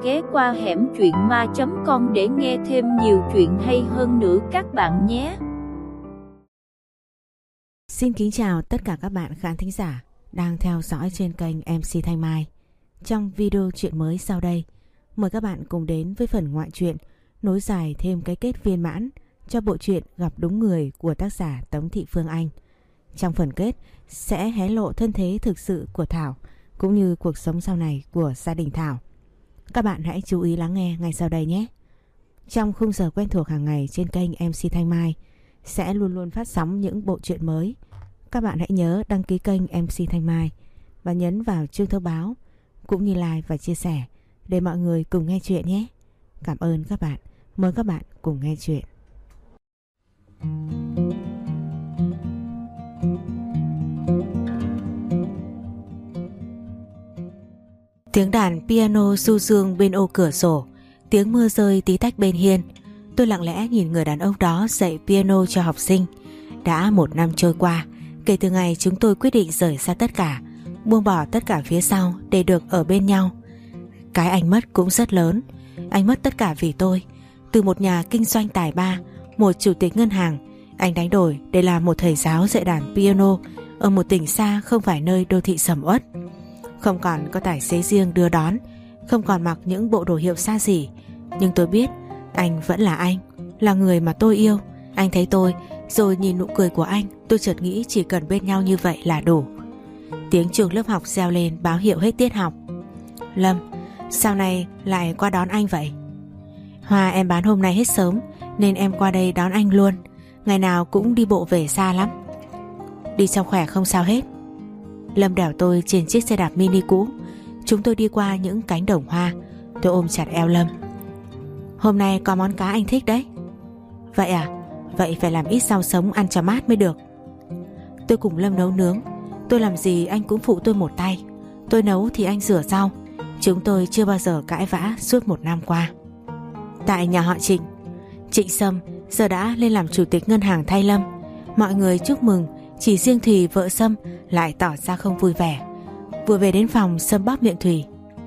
ghé qua hẻm truyện ma.com để nghe thêm nhiều chuyện hay hơn nữa các bạn nhé. Xin kính chào tất cả các bạn khán thính giả đang theo dõi trên kênh MC Thanh Mai. Trong video truyện mới sau đây, mời các bạn cùng đến với phần ngoại truyện nối dài thêm cái kết viên mãn cho bộ truyện Gặp Đúng Người của tác giả Tống Thị Phương Anh. Trong phần kết sẽ hé lộ thân thế thực sự của Thảo cũng như cuộc sống sau này của gia đình Thảo. Các bạn hãy chú ý lắng nghe ngay sau đây nhé. Trong khung giờ quen thuộc hàng ngày trên kênh MC Thanh Mai sẽ luôn luôn phát sóng những bộ truyện mới. Các bạn hãy nhớ đăng ký kênh MC Thanh Mai và nhấn vào chuông thông báo cũng như like và chia sẻ để mọi người cùng nghe chuyện nhé. Cảm ơn các bạn. Mời các bạn cùng nghe chuyện. Tiếng đàn piano du dương bên ô cửa sổ, tiếng mưa rơi tí tách bên hiên. Tôi lặng lẽ nhìn người đàn ông đó dạy piano cho học sinh. Đã 1 năm trôi qua kể từ ngày chúng tôi quyết định rời xa tất cả, buông bỏ tất cả phía sau để được ở bên nhau. Cái anh mất cũng rất lớn. Anh mất tất cả vì tôi. Từ một nhà kinh doanh tài ba, một chủ tịch ngân hàng, anh đánh đổi để làm một thầy giáo dạy đàn piano ở một tỉnh xa không phải nơi đô thị sầm uất. Không còn có tài xế riêng đưa đón, không còn mặc những bộ đồ hiệu xa xỉ, nhưng tôi biết anh vẫn là anh, là người mà tôi yêu. Anh thấy tôi rồi nhìn nụ cười của anh, tôi chợt nghĩ chỉ cần bên nhau như vậy là đủ. Tiếng chuông lớp học reo lên báo hiệu hết tiết học. Lâm, sao này lại qua đón anh vậy? Hoa em bán hôm nay hết sớm nên em qua đây đón anh luôn. Ngày nào cũng đi bộ về xa lắm. Đi cho khỏe không sao hết. Lâm đèo tôi trên chiếc xe đạp mini cũ. Chúng tôi đi qua những cánh đồng hoa. Tôi ôm chặt eo Lâm. Hôm nay có món cá anh thích đấy. Vậy à? Vậy phải làm ít rau sống ăn cho mát mới được. Tôi cùng Lâm nấu nướng. Tôi làm gì anh cũng phụ tôi một tay. Tôi nấu thì anh rửa rau. Chúng tôi chưa bao giờ cãi vã suốt 1 năm qua. Tại nhà họ Trịnh, Trịnh Sâm giờ đã lên làm chủ tịch ngân hàng thay Lâm. Mọi người chúc mừng, chỉ riêng Thùy vợ Sâm lại tỏ ra không vui vẻ. Vừa về đến phòng, Sâm bóp miệng Thùy.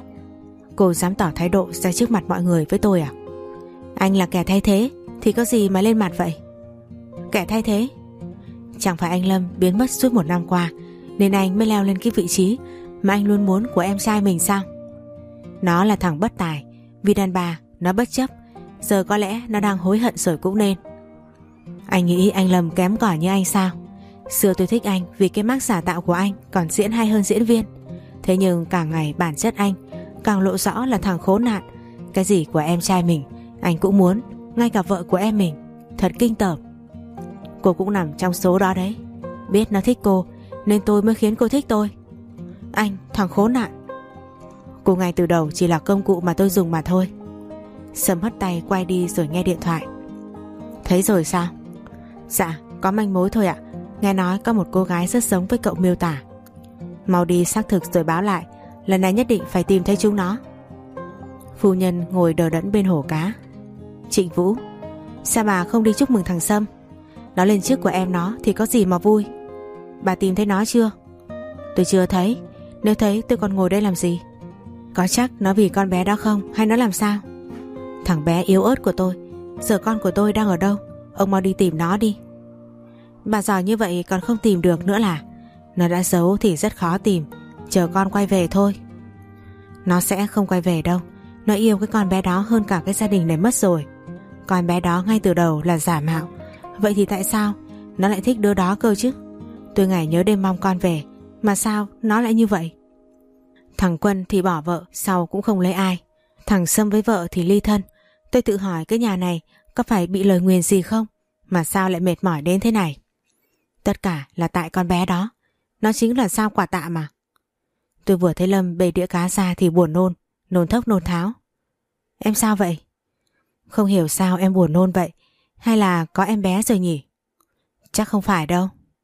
Cô dám tỏ thái độ ra trước mặt mọi người với tôi à? Anh là kẻ thay thế thì có gì mà lên mặt vậy? Kẻ thay thế? Chẳng phải anh Lâm biến mất suốt 1 năm qua nên anh mới leo lên cái vị trí mà anh luôn muốn của em trai mình sao? Nó là thằng bất tài, vì đàn bà nó bất chấp. Giờ có lẽ nó đang hối hận rồi cũng nên. Anh nghĩ anh Lâm kém cỏi như anh sao? Xưa tôi thích anh vì cái mác giả tạo của anh còn diễn hay hơn diễn viên. Thế nhưng càng ngày bản chất anh càng lộ rõ là thằng khốn nạn. Cái gì của em trai mình anh cũng muốn, ngay cả vợ của em mình. Thật kinh tởm. Cô cũng nằm trong số đó đấy. Biết nó thích cô nên tôi mới khiến cô thích tôi. Anh, thằng khốn nạn. Cô ngay từ đầu chỉ là công cụ mà tôi dùng mà thôi. Sâm hất tay quay đi rồi nghe điện thoại. Thấy rồi sao? Dạ, có manh mối thôi ạ. Nghe nói có một cô gái rất giống với cậu miêu tả. Mau đi xác thực rồi báo lại. Lần này nhất định phải tìm thấy chúng nó. Phu nhân ngồi đờ đẫn bên hồ cá. Trịnh Vũ, sao bà không đi chúc mừng thằng Sâm? Nó lên trước của em nó thì có gì mà vui. Bà tìm thấy nó chưa? Tôi chưa thấy. Nếu thấy tôi còn ngồi đây làm gì? Có chắc nó vì con bé đó không, hay nó làm sao? Thằng bé yếu ớt của tôi. Giờ con của tôi đang ở đâu? Ông mau đi tìm nó đi. Bà giỏi như vậy còn không tìm được nữa là? Nó đã giấu thì rất khó tìm. Chờ con quay về thôi. Nó sẽ không quay về đâu. Nó yêu cái con bé đó hơn cả cái gia đình này mất rồi. Con bé đó ngay từ đầu là giả mạo. Vậy thì tại sao nó lại thích đứa đó cơ chứ? Tôi ngày nhớ đêm mong con về. Mà sao nó lại như vậy? Thằng Quân thì bỏ vợ, sau cũng không lấy ai. Thằng Sâm với vợ thì ly thân. Tôi tự hỏi cái nhà này có phải bị lời nguyền gì không? Mà sao lại mệt mỏi đến thế này? Tất cả là tại con bé đó. Nó chính là sao quả tạ mà. Tôi vừa thấy Lâm bê đĩa cá ra thì buồn nôn. Nôn thốc nôn tháo. Em sao vậy? Không hiểu sao em buồn nôn vậy. Hay là có em bé rồi nhỉ? Chắc không phải đâu.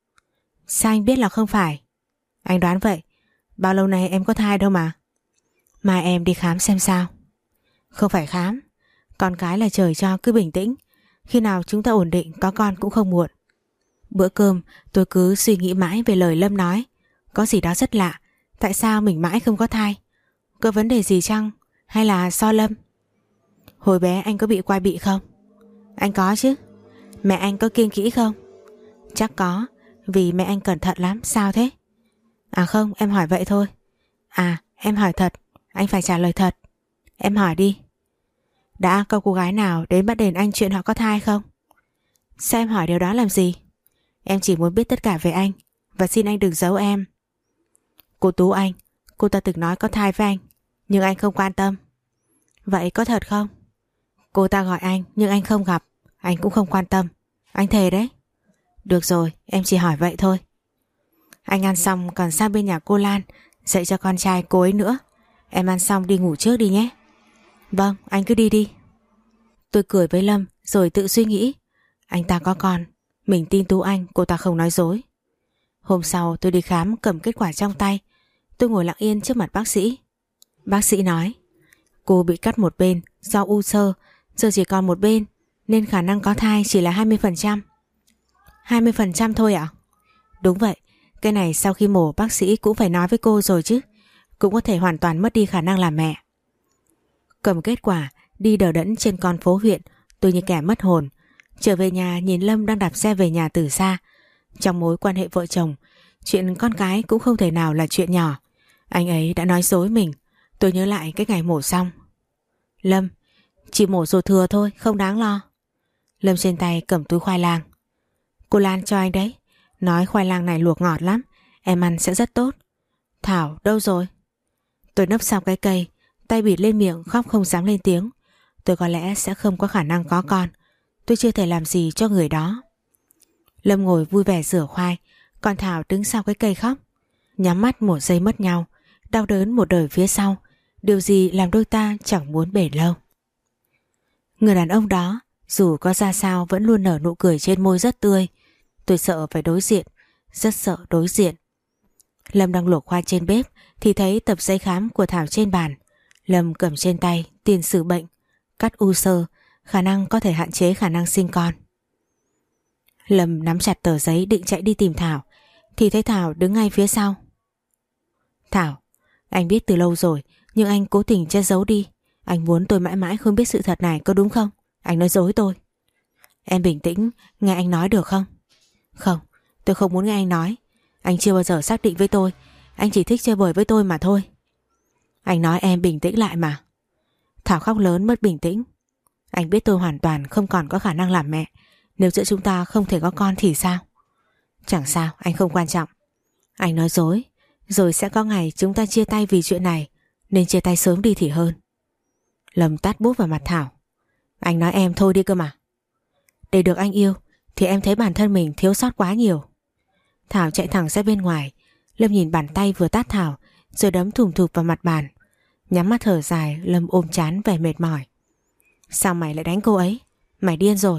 Sao anh biết là không phải? Anh đoán vậy. Bao lâu nay em có thai đâu mà. Mai em đi khám xem sao. Không phải khám. Con cái là trời cho, cứ bình tĩnh. Khi nào chúng ta ổn định có con cũng không muộn. Bữa cơm tôi cứ suy nghĩ mãi về lời Lâm nói. Có gì đó rất lạ. Tại sao mình mãi không có thai? Có vấn đề gì chăng? hay là so Lâm? Hồi bé anh có bị quai bị không? Anh có chứ. Mẹ anh có kiêng kỹ không? Chắc có, vì mẹ anh cẩn thận lắm. Sao thế? À không, em hỏi vậy thôi. À, em hỏi thật, anh phải trả lời thật. Em hỏi đi. Đã có cô gái nào đến bắt đền anh chuyện họ có thai không? Sao em hỏi điều đó làm gì? Em chỉ muốn biết tất cả về anh, và xin anh đừng giấu em. Cô Tú Anh, cô ta từng nói có thai với anh, nhưng anh không quan tâm. Vậy có thật không? Cô ta gọi anh nhưng anh không gặp, anh cũng không quan tâm. Anh thề đấy. Được rồi, em chỉ hỏi vậy thôi. Anh ăn xong còn sang bên nhà cô Lan dạy cho con trai cô ấy nữa. Em ăn xong đi ngủ trước đi nhé. Vâng, anh cứ đi đi. Tôi cười với Lâm rồi tự suy nghĩ, anh ta có con, mình tin Tú Anh, cô ta không nói dối. Hôm sau tôi đi khám cầm kết quả trong tay. Tôi ngồi lặng yên trước mặt bác sĩ. Bác sĩ nói, cô bị cắt một bên do u xơ, giờ chỉ còn một bên, nên khả năng có thai chỉ là 20%. 20% thôi ạ? Đúng vậy, cái này sau khi mổ bác sĩ cũng phải nói với cô rồi chứ. Cũng có thể hoàn toàn mất đi khả năng làm mẹ. Cầm kết quả, đi đờ đẫn trên con phố huyện, tôi như kẻ mất hồn. Trở về nhà nhìn Lâm đang đạp xe về nhà từ xa. Trong mối quan hệ vợ chồng, chuyện con cái cũng không thể nào là chuyện nhỏ. Anh ấy đã nói dối mình. Tôi nhớ lại cái ngày mổ xong. Lâm, chỉ mổ ruột thừa thôi, không đáng lo. Lâm trên tay cầm túi khoai lang. Cô Lan cho anh đấy, nói khoai lang này luộc ngọt lắm, em ăn sẽ rất tốt. Thảo đâu rồi? Tôi nấp sau cái cây, tay bịt lên miệng khóc không dám lên tiếng. Tôi có lẽ sẽ không có khả năng có con. Tôi chưa thể làm gì cho người đó. Lâm ngồi vui vẻ rửa khoai, còn Thảo đứng sau cái cây khóc. Nhắm mắt một giây mất nhau, đau đớn một đời phía sau. Điều gì làm đôi ta chẳng muốn bền lâu. Người đàn ông đó dù có ra sao vẫn luôn nở nụ cười trên môi rất tươi. Tôi sợ phải đối diện, rất sợ đối diện. Lâm đang luộc khoai trên bếp thì thấy tập giấy khám của Thảo trên bàn. Lâm cầm trên tay tiền sử bệnh, cắt u xơ, khả năng có thể hạn chế khả năng sinh con. Lâm nắm chặt tờ giấy định chạy đi tìm Thảo thì thấy Thảo đứng ngay phía sau. Thảo, anh biết từ lâu rồi nhưng anh cố tình che giấu đi. Anh muốn tôi mãi mãi không biết sự thật này, có đúng không? Anh nói dối tôi. Em bình tĩnh nghe anh nói được không? Không, tôi không muốn nghe anh nói. Anh chưa bao giờ xác định với tôi. Anh chỉ thích chơi bời với tôi mà thôi. Anh nói em bình tĩnh lại mà. Thảo khóc lớn mất bình tĩnh. Anh biết tôi hoàn toàn không còn có khả năng làm mẹ. Nếu giữa chúng ta không thể có con thì sao? Chẳng sao, anh không quan trọng. Anh nói dối, rồi sẽ có ngày chúng ta chia tay vì chuyện này. Nên chia tay sớm đi thì hơn. Lâm tát bút vào mặt Thảo. Anh nói em thôi đi cơ mà. Để được anh yêu thì em thấy bản thân mình thiếu sót quá nhiều. Thảo chạy thẳng ra bên ngoài. Lâm nhìn bàn tay vừa tát Thảo rồi đấm thùm thụp vào mặt bàn. Nhắm mắt thở dài, Lâm ôm trán vẻ mệt mỏi. Sao mày lại đánh cô ấy? Mày điên rồi.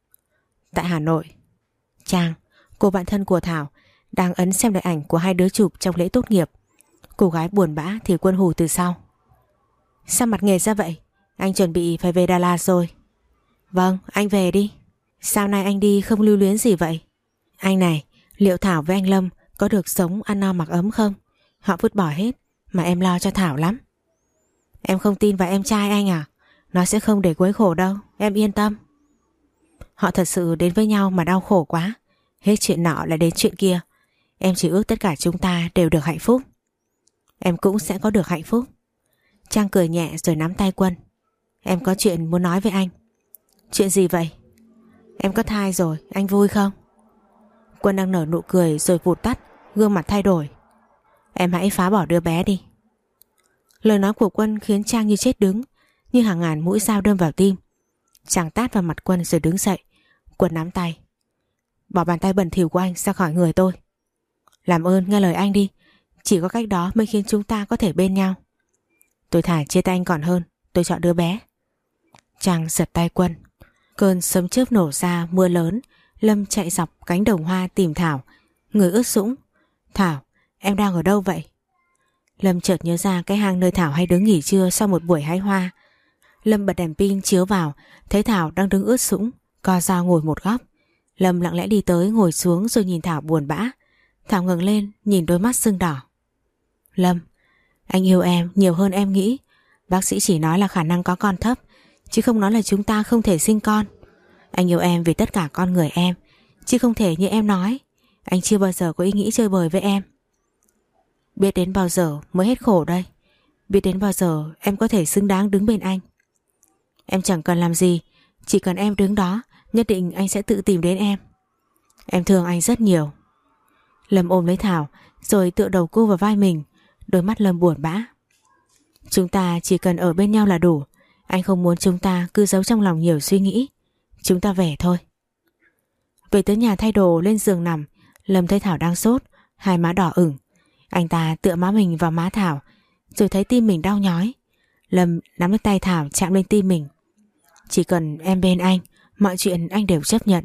Tại Hà Nội, Trang, cô bạn thân của Thảo, đang ấn xem lại ảnh của hai đứa chụp trong lễ tốt nghiệp. Cô gái buồn bã thì Quân hù từ sau. Sao mặt nghệt ra vậy? Anh chuẩn bị phải về Đà Lạt rồi. Vâng, anh về đi. Sao nay anh đi không lưu luyến gì vậy? Anh này, liệu Thảo với anh Lâm có được sống ăn no mặc ấm không? Họ vứt bỏ hết, mà em lo cho Thảo lắm. Em không tin vào em trai anh à? Nó sẽ không để quấy khổ đâu, em yên tâm. Họ thật sự đến với nhau mà đau khổ quá. Hết chuyện nọ lại đến chuyện kia. Em chỉ ước tất cả chúng ta đều được hạnh phúc. Em cũng sẽ có được hạnh phúc. Trang cười nhẹ rồi nắm tay Quân. Em có chuyện muốn nói với anh. Chuyện gì vậy? Em có thai rồi, anh vui không? Quân đang nở nụ cười rồi vụt tắt, gương mặt thay đổi. Em hãy phá bỏ đứa bé đi. Lời nói của Quân khiến Trang như chết đứng, như hàng ngàn mũi dao đâm vào tim. Trang tát vào mặt Quân rồi đứng dậy. Quân nắm tay. Bỏ bàn tay bẩn thỉu của anh ra khỏi người tôi. Làm ơn nghe lời anh đi. Chỉ có cách đó mới khiến chúng ta có thể bên nhau. Tôi thả chia tay anh còn hơn. Tôi chọn đứa bé. Trang giật tay Quân. Cơn sấm chớp nổ ra, mưa lớn. Lâm chạy dọc cánh đồng hoa tìm Thảo. Người ướt sũng. Thảo, em đang ở đâu vậy? Lâm chợt nhớ ra cái hang nơi Thảo hay đứng nghỉ trưa sau một buổi hái hoa. Lâm bật đèn pin chiếu vào, thấy Thảo đang đứng ướt sũng, co ro ngồi một góc. Lâm lặng lẽ đi tới ngồi xuống rồi nhìn Thảo buồn bã. Thảo ngẩng lên nhìn đôi mắt sưng đỏ. Lâm, anh yêu em nhiều hơn em nghĩ. Bác sĩ chỉ nói là khả năng có con thấp, chứ không nói là chúng ta không thể sinh con. Anh yêu em vì tất cả con người em, chứ không thể như em nói. Anh chưa bao giờ có ý nghĩ chơi bời với em. Biết đến bao giờ mới hết khổ đây? Biết đến bao giờ em có thể xứng đáng đứng bên anh? Em chẳng cần làm gì, chỉ cần em đứng đó, nhất định anh sẽ tự tìm đến em. Em thương anh rất nhiều. Lâm ôm lấy Thảo rồi tựa đầu cô vào vai mình. Đôi mắt Lâm buồn bã. Chúng ta chỉ cần ở bên nhau là đủ. Anh không muốn chúng ta cứ giấu trong lòng nhiều suy nghĩ. Chúng ta về thôi. Về tới nhà thay đồ lên giường nằm, Lâm thấy Thảo đang sốt, hai má đỏ ửng. Anh ta tựa má mình vào má Thảo, rồi thấy tim mình đau nhói. Lâm nắm lấy tay Thảo chạm lên tim mình. Chỉ cần em bên anh, mọi chuyện anh đều chấp nhận.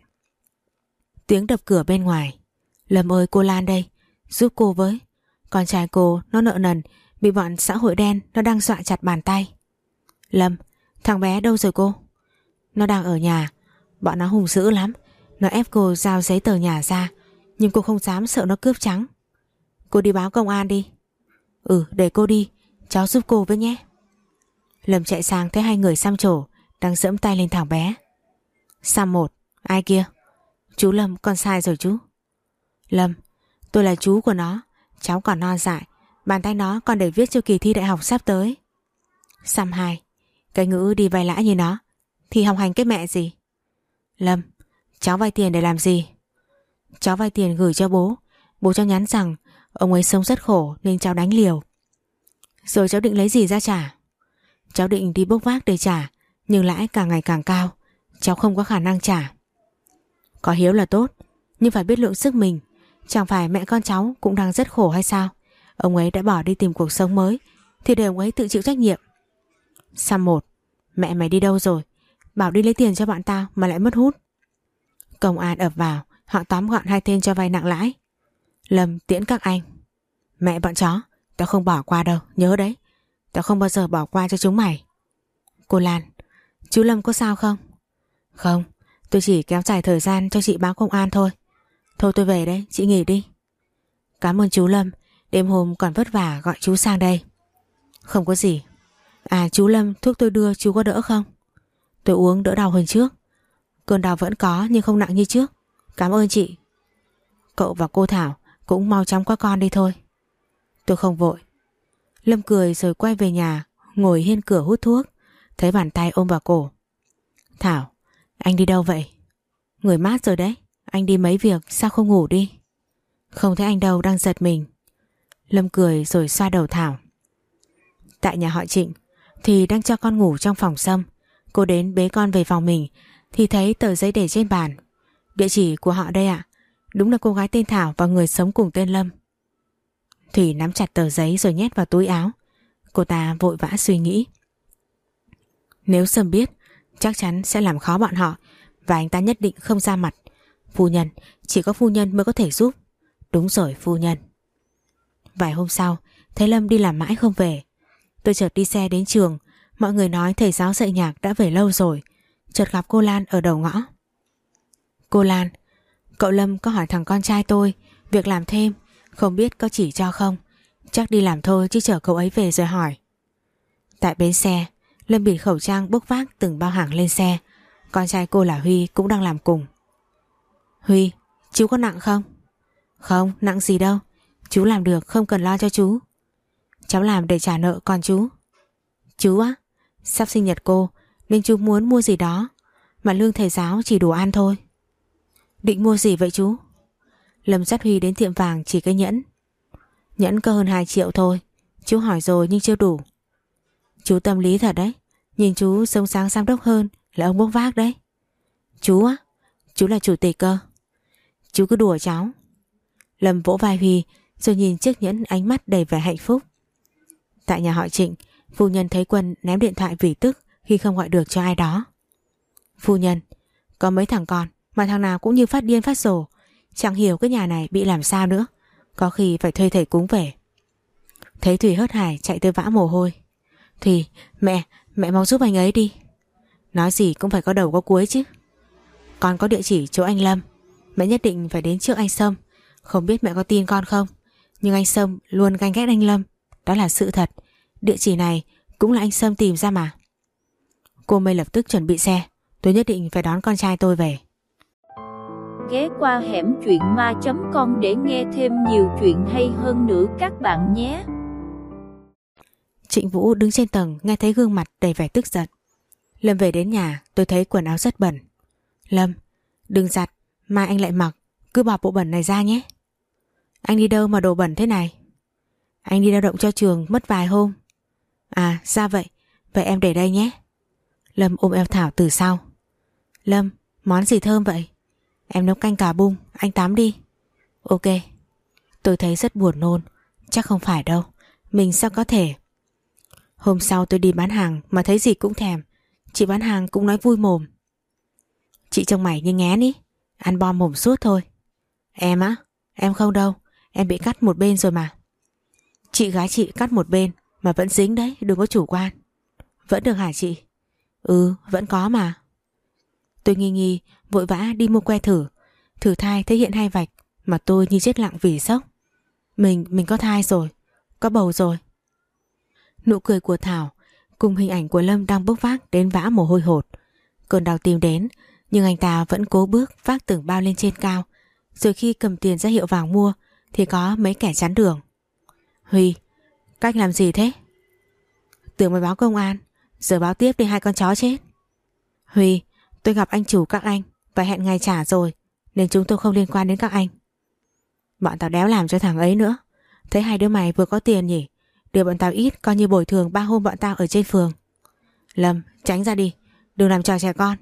Tiếng đập cửa bên ngoài. Lâm ơi, cô Lan đây, giúp cô với. Con trai cô nó nợ nần, bị bọn xã hội đen nó đang dọa chặt bàn tay. Lâm, thằng bé đâu rồi cô? Nó đang ở nhà. Bọn nó hung dữ lắm. Nó ép cô giao giấy tờ nhà ra, nhưng cô không dám, sợ nó cướp trắng. Cô đi báo công an đi. Để cô đi, cháu giúp cô với nhé. Lâm chạy sang thấy hai người xăm trổ đang giẫm tay lên thằng bé. Xăm một, ai kia? Chú Lâm, con sai rồi chú. Lâm, tôi là chú của nó. Cháu còn non dại, bàn tay nó còn để viết cho kỳ thi đại học sắp tới. Xăm hai, cái ngữ đi vay lãi như nó thì học hành cái mẹ gì. Lâm, cháu vay tiền để làm gì? Cháu vay tiền gửi cho bố. Bố cháu nhắn rằng ông ấy sống rất khổ nên cháu đánh liều. Rồi cháu định lấy gì ra trả? Cháu định đi bốc vác để trả, nhưng lãi càng ngày càng cao, cháu không có khả năng trả. Có hiếu là tốt, nhưng phải biết lượng sức mình. Chẳng phải mẹ con cháu cũng đang rất khổ hay sao? Ông ấy đã bỏ đi tìm cuộc sống mới thì để ông ấy tự chịu trách nhiệm. Xăm một, mẹ mày đi đâu rồi? Bảo đi lấy tiền cho bọn tao mà lại mất hút. Công an ập vào, họ tóm gọn hai tên cho vay nặng lãi. Lâm tiễn các anh. Mẹ bọn chó, tao không bỏ qua đâu, nhớ đấy. Tao không bao giờ bỏ qua cho chúng mày. Cô Lan, chú Lâm có sao không? Không, tôi chỉ kéo dài thời gian cho chị báo công an thôi. Thôi tôi về đấy, chị nghỉ đi. Cảm ơn chú Lâm, đêm hôm còn vất vả gọi chú sang đây. Không có gì. À chú Lâm, thuốc tôi đưa chú có đỡ không? Tôi uống đỡ đau hơn trước. Cơn đau vẫn có nhưng không nặng như trước. Cảm ơn chị. Cậu và cô Thảo cũng mau chóng có con đi thôi. Tôi không vội. Lâm cười rồi quay về nhà, ngồi hiên cửa hút thuốc. Thấy bàn tay ôm vào cổ. Thảo, anh đi đâu vậy? Người mát rồi đấy. Anh đi mấy việc, sao không ngủ đi? Không thấy anh đâu, đang giật mình. Lâm cười rồi xoa đầu Thảo. Tại nhà họ Trịnh thì đang cho con ngủ trong phòng Sâm. Cô đến bế con về phòng mình thì thấy tờ giấy để trên bàn. Địa chỉ của họ đây ạ. Đúng là cô gái tên Thảo và người sống cùng tên Lâm. Thủy nắm chặt tờ giấy rồi nhét vào túi áo. Cô ta vội vã suy nghĩ. Nếu Sâm biết, chắc chắn sẽ làm khó bọn họ, và anh ta nhất định không ra mặt. Phu nhân, chỉ có phu nhân mới có thể giúp. Đúng rồi, phu nhân. Vài hôm sau, thấy Lâm đi làm mãi không về. Tôi chợt đi xe đến trường. Mọi người nói thầy giáo dạy nhạc đã về lâu rồi. Chợt gặp cô Lan ở đầu ngõ. Cô Lan, cậu Lâm có hỏi thằng con trai tôi việc làm thêm, không biết có chỉ cho không. Chắc đi làm thôi chứ chở cậu ấy về rồi hỏi. Tại bến xe, Lâm bịt khẩu trang bốc vác từng bao hàng lên xe. Con trai cô là Huy cũng đang làm cùng. Huy, chú có nặng không? Không, nặng gì đâu. Chú làm được, không cần lo cho chú. Cháu làm để trả nợ còn chú. Chú á, sắp sinh nhật cô nên chú muốn mua gì đó, mà lương thầy giáo chỉ đủ ăn thôi. Định mua gì vậy chú? Lâm dắt Huy đến tiệm vàng chỉ cái nhẫn. Nhẫn có hơn 2 triệu thôi. Chú hỏi rồi nhưng chưa đủ. Chú tâm lý thật đấy. Nhìn chú sống sáng giám đốc hơn là ông bốc vác đấy. Chú á, chú là chủ tịch cơ. Chú cứ đùa cháu. Lâm vỗ vai Huy rồi nhìn chiếc nhẫn, ánh mắt đầy vẻ hạnh phúc. Tại nhà họ Trịnh, phu nhân thấy Quân ném điện thoại vì tức khi không gọi được cho ai đó. Phu nhân, có mấy thằng con mà thằng nào cũng như phát điên phát rồ. Chẳng hiểu cái nhà này bị làm sao nữa. Có khi phải thuê thầy cúng về. Thấy Thùy hớt hải chạy tới vã mồ hôi. Thùy, mẹ mau giúp anh ấy đi. Nói gì cũng phải có đầu có cuối chứ. Con có địa chỉ chỗ anh Lâm. Mẹ nhất định phải đến trước anh Sâm. Không biết mẹ có tin con không, nhưng anh Sâm luôn ganh ghét anh Lâm. Đó là sự thật. Địa chỉ này Cũng là anh Sâm tìm ra mà. Cô Mây lập tức chuẩn bị xe. Tôi nhất định phải đón con trai tôi về. Ghé qua hẻm truyện ma.com để nghe thêm nhiều chuyện hay hơn nữa các bạn nhé. Trịnh Vũ đứng trên tầng nghe thấy gương mặt đầy vẻ tức giận. Lâm về đến nhà tôi thấy quần áo rất bẩn. Lâm, đừng giặt, mai anh lại mặc, cứ bỏ bộ bẩn này ra nhé. Anh đi đâu mà đồ bẩn thế này? Anh đi lao động cho trường mất vài hôm. À ra vậy, vậy em để đây nhé. Lâm ôm eo Thảo từ sau. Lâm, món gì thơm vậy? Em nấu canh cà bung, anh tắm đi. Ok. Tôi thấy rất buồn nôn. Chắc không phải đâu, mình sao có thể. Hôm sau tôi đi bán hàng mà thấy gì cũng thèm. Chị bán hàng cũng nói vui mồm. Chị trông mày như ngén ý, ăn bom mồm suốt thôi. Em á? Em không đâu, em bị cắt một bên rồi mà. Chị gái chị cắt một bên mà vẫn dính đấy, đừng có chủ quan. Vẫn được hả chị? Ừ, vẫn có mà. Tôi nghi nghi vội vã đi mua que thử. Thử thai thấy hiện 2 vạch mà tôi như chết lặng vì sốc. Mình có thai rồi, có bầu rồi. Nụ cười của Thảo cùng hình ảnh của Lâm đang bốc vác đến vã mồ hôi hột. Cơn đau tim đến, nhưng anh ta vẫn cố bước vác từng bao lên trên cao. Rồi khi cầm tiền ra hiệu vàng mua thì có mấy kẻ chắn đường. Huy, cách làm gì thế? Tưởng mới báo công an, giờ báo tiếp đi 2 con chó chết. Huy, tôi gặp anh chủ các anh và hẹn ngày trả rồi, nên chúng tôi không liên quan đến các anh. Bọn tao đéo làm cho thằng ấy nữa. Thấy 2 đứa mày vừa có tiền nhỉ, đưa bọn tao ít coi như bồi thường 3 hôm bọn tao ở trên phường. Lâm, tránh ra đi, đừng làm trò trẻ con.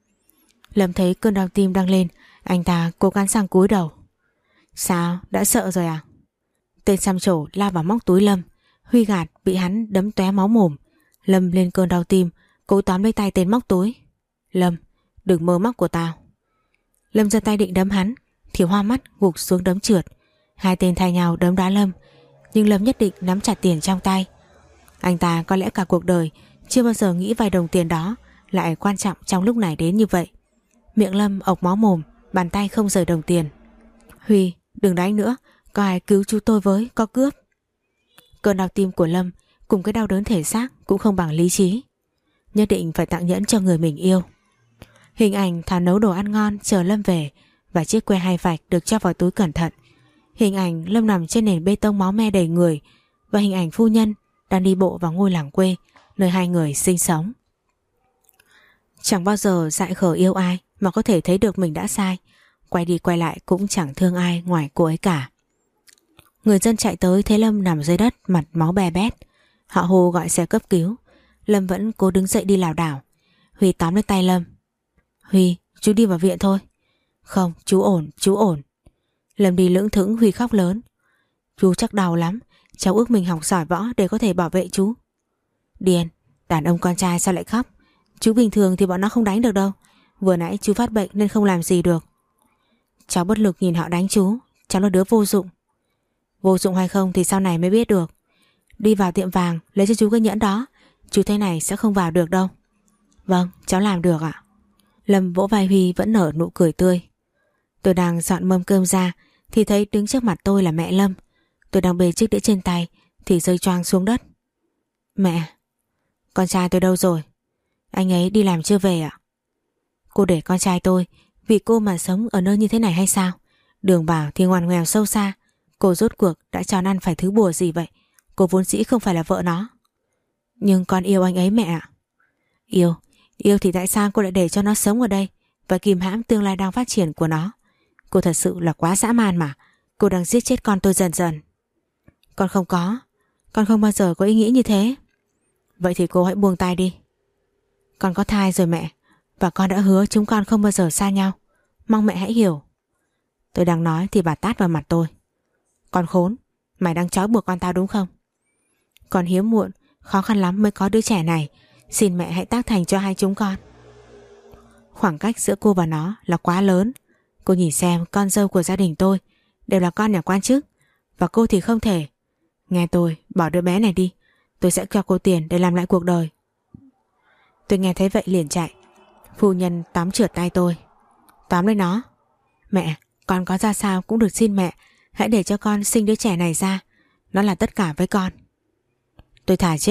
Lâm thấy cơn đau tim đang lên, anh ta cố gắng sang cúi đầu. Sao, đã sợ rồi à? Tên xăm trổ lao vào móc túi Lâm. Huy gạt bị hắn đấm tóe máu mồm. Lâm lên cơn đau tim, cố tóm lấy tay tên móc túi. Lâm, đừng mơ móc của tao. Lâm giơ tay định đấm hắn thì hoa mắt gục xuống đấm trượt. 2 tên thay nhau đấm đá Lâm, nhưng Lâm nhất định nắm chặt tiền trong tay. Anh ta có lẽ cả cuộc đời chưa bao giờ nghĩ vài đồng tiền đó lại quan trọng trong lúc này đến như vậy. Miệng Lâm ộc máu mồm, bàn tay không rời đồng tiền. Huy, đừng đánh nữa, có ai cứu chú tôi với, có cướp. Cơn đau tim của Lâm cùng cái đau đớn thể xác cũng không bằng lý trí. Nhất định phải tặng nhẫn cho người mình yêu. Hình ảnh Thảo nấu đồ ăn ngon chờ Lâm về và chiếc que 2 vạch được cho vào túi cẩn thận. Hình ảnh Lâm nằm trên nền bê tông máu me đầy người và hình ảnh phu nhân đang đi bộ vào ngôi làng quê nơi 2 người sinh sống. Chẳng bao giờ dại khờ yêu ai mà có thể thấy được mình đã sai. Quay đi quay lại cũng chẳng thương ai ngoài cô ấy cả. Người dân chạy tới thấy Lâm nằm dưới đất mặt máu be bét. Họ hô gọi xe cấp cứu. Lâm vẫn cố đứng dậy đi lảo đảo. Huy tóm lấy tay Lâm. Huy, chú đi vào viện thôi. Không, chú ổn, chú ổn. Lâm đi lững thững. Huy khóc lớn. Chú chắc đau lắm, cháu ước mình học giỏi võ để có thể bảo vệ chú. Điên, đàn ông con trai sao lại khóc? Chú bình thường thì bọn nó không đánh được đâu. Vừa nãy chú phát bệnh nên không làm gì được. Cháu bất lực nhìn họ đánh chú. Cháu là đứa vô dụng. Vô dụng hay không thì sau này mới biết được. Đi vào tiệm vàng lấy cho chú cái nhẫn đó. Chú thế này sẽ không vào được đâu. Vâng, cháu làm được ạ. Lâm vỗ vai Huy vẫn nở nụ cười tươi. Tôi đang dọn mâm cơm ra thì thấy đứng trước mặt tôi là mẹ Lâm. Tôi đang bê chiếc đĩa trên tay thì rơi choang xuống đất. Mẹ, con trai tôi đâu rồi? Anh ấy đi làm chưa về ạ? Cô để con trai tôi vì cô mà sống ở nơi như thế này hay sao? Đường bảo thì ngoằn ngoèo sâu xa. Cô rốt cuộc đã cho ăn phải thứ bùa gì vậy? Cô vốn dĩ không phải là vợ nó. Nhưng con yêu anh ấy mẹ ạ. Yêu thì tại sao cô lại để cho nó sống ở đây và kìm hãm tương lai đang phát triển của nó? Cô thật sự là quá dã man mà. Cô đang giết chết con tôi dần dần. Con không bao giờ có ý nghĩ như thế. Vậy thì cô hãy buông tay đi. Con có thai rồi mẹ, và con đã hứa chúng con không bao giờ xa nhau. Mong mẹ hãy hiểu. Tôi đang nói thì bà tát vào mặt tôi. Con khốn, mày đang trói buộc con tao đúng không? Con hiếm muộn, khó khăn lắm mới có đứa trẻ này. Xin mẹ hãy tác thành cho 2 chúng con. Khoảng cách giữa cô và nó là quá lớn. Cô nhìn xem con dâu của gia đình tôi đều là con nhà quan chức, và cô thì không thể. Nghe tôi, bỏ đứa bé này đi. Tôi sẽ cho cô tiền để làm lại cuộc đời. Tôi nghe thấy vậy liền chạy. Phu nhân tóm trượt tay tôi. Tóm lấy nó. Mẹ, con có ra sao cũng được, xin mẹ hãy để cho con sinh đứa trẻ này ra. Nó là tất cả với con. Tôi thà chết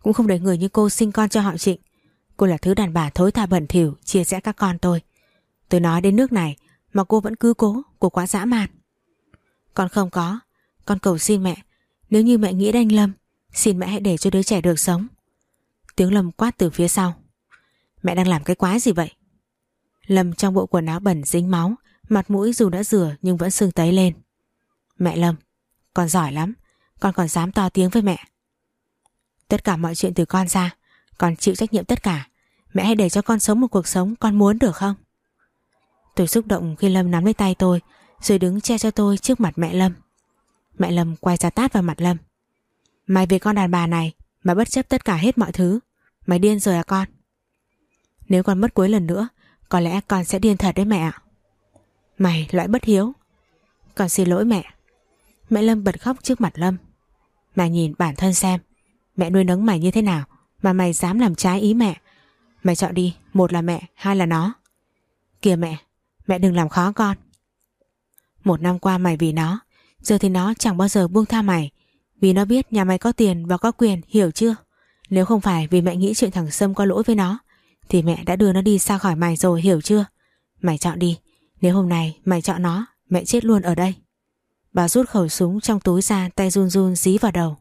cũng không để người như cô sinh con cho họ Trịnh. Cô là thứ đàn bà thối tha bẩn thỉu, chia rẽ các con tôi. Tôi nói đến nước này mà cô vẫn cứ cố, cô quá dã man. Con không có, con cầu xin mẹ, nếu như mẹ nghĩ đến anh Lâm, xin mẹ hãy để cho đứa trẻ được sống. Tiếng Lâm quát từ phía sau. Mẹ đang làm cái quái gì vậy? Lâm trong bộ quần áo bẩn dính máu, mặt mũi dù đã rửa nhưng vẫn sưng tấy lên. Mẹ Lâm, con giỏi lắm, con còn dám to tiếng với mẹ. Tất cả mọi chuyện từ con ra, con chịu trách nhiệm tất cả. Mẹ hãy để cho con sống một cuộc sống con muốn được không? Tôi xúc động khi Lâm nắm lấy tay tôi rồi đứng che cho tôi trước mặt mẹ Lâm. Mẹ Lâm quay ra tát vào mặt Lâm. Mày vì con đàn bà này mà bất chấp tất cả hết mọi thứ. Mày điên rồi à con? Nếu con mất cuối lần nữa, có lẽ con sẽ điên thật đấy mẹ ạ. Mày loại bất hiếu. Con xin lỗi mẹ. Mẹ Lâm bật khóc trước mặt Lâm. Mày nhìn bản thân xem, mẹ nuôi nấng mày như thế nào mà mày dám làm trái ý mẹ. Mày chọn đi, một là mẹ, hai là nó. Kìa mẹ, mẹ đừng làm khó con. Một năm qua mày vì nó, giờ thì nó chẳng bao giờ buông tha mày. Vì nó biết nhà mày có tiền và có quyền, hiểu chưa? Nếu không phải vì mẹ nghĩ chuyện thằng Sâm có lỗi với nó thì mẹ đã đưa nó đi xa khỏi mày rồi, hiểu chưa? Mày chọn đi, nếu hôm nay mày chọn nó, mẹ chết luôn ở đây. Bà rút khẩu súng trong túi ra, tay run run dí vào đầu.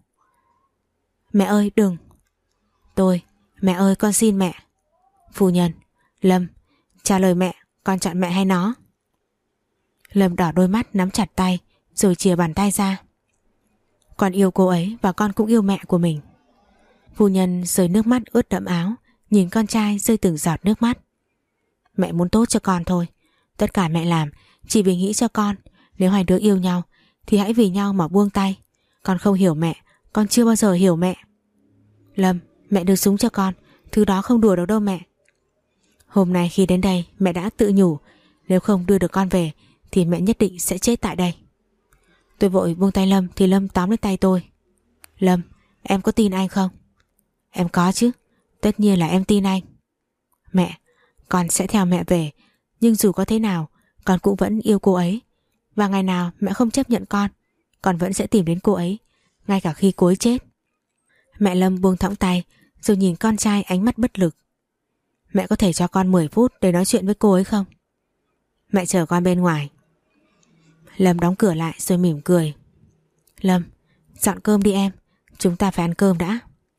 Mẹ ơi đừng. Mẹ ơi con xin mẹ. Phu nhân, Lâm, trả lời mẹ, con chọn mẹ hay nó? Lâm đỏ đôi mắt nắm chặt tay rồi chìa bàn tay ra. Con yêu cô ấy và con cũng yêu mẹ của mình. Phu nhân rơi nước mắt ướt đẫm áo, nhìn con trai rơi từng giọt nước mắt. Mẹ muốn tốt cho con thôi. Tất cả mẹ làm chỉ vì nghĩ cho con. Nếu hai đứa yêu nhau thì hãy vì nhau mà buông tay. Con không hiểu mẹ, con chưa bao giờ hiểu mẹ. Lâm, mẹ đưa súng cho con, thứ đó không đùa được đâu mẹ. Hôm nay khi đến đây mẹ đã tự nhủ, nếu không đưa được con về thì mẹ nhất định sẽ chết tại đây. Tôi vội buông tay Lâm thì Lâm tóm lấy tay tôi. Lâm, em có tin anh không? Em có chứ, tất nhiên là em tin anh. Mẹ, con sẽ theo mẹ về, nhưng dù có thế nào con cũng vẫn yêu cô ấy. Và ngày nào mẹ không chấp nhận con vẫn sẽ tìm đến cô ấy, ngay cả khi cô ấy chết. Mẹ Lâm buông thõng tay rồi nhìn con trai ánh mắt bất lực. Mẹ có thể cho con 10 phút để nói chuyện với cô ấy không? Mẹ chờ con bên ngoài. Lâm đóng cửa lại rồi mỉm cười. Lâm, dọn cơm đi em, chúng ta phải ăn cơm đã.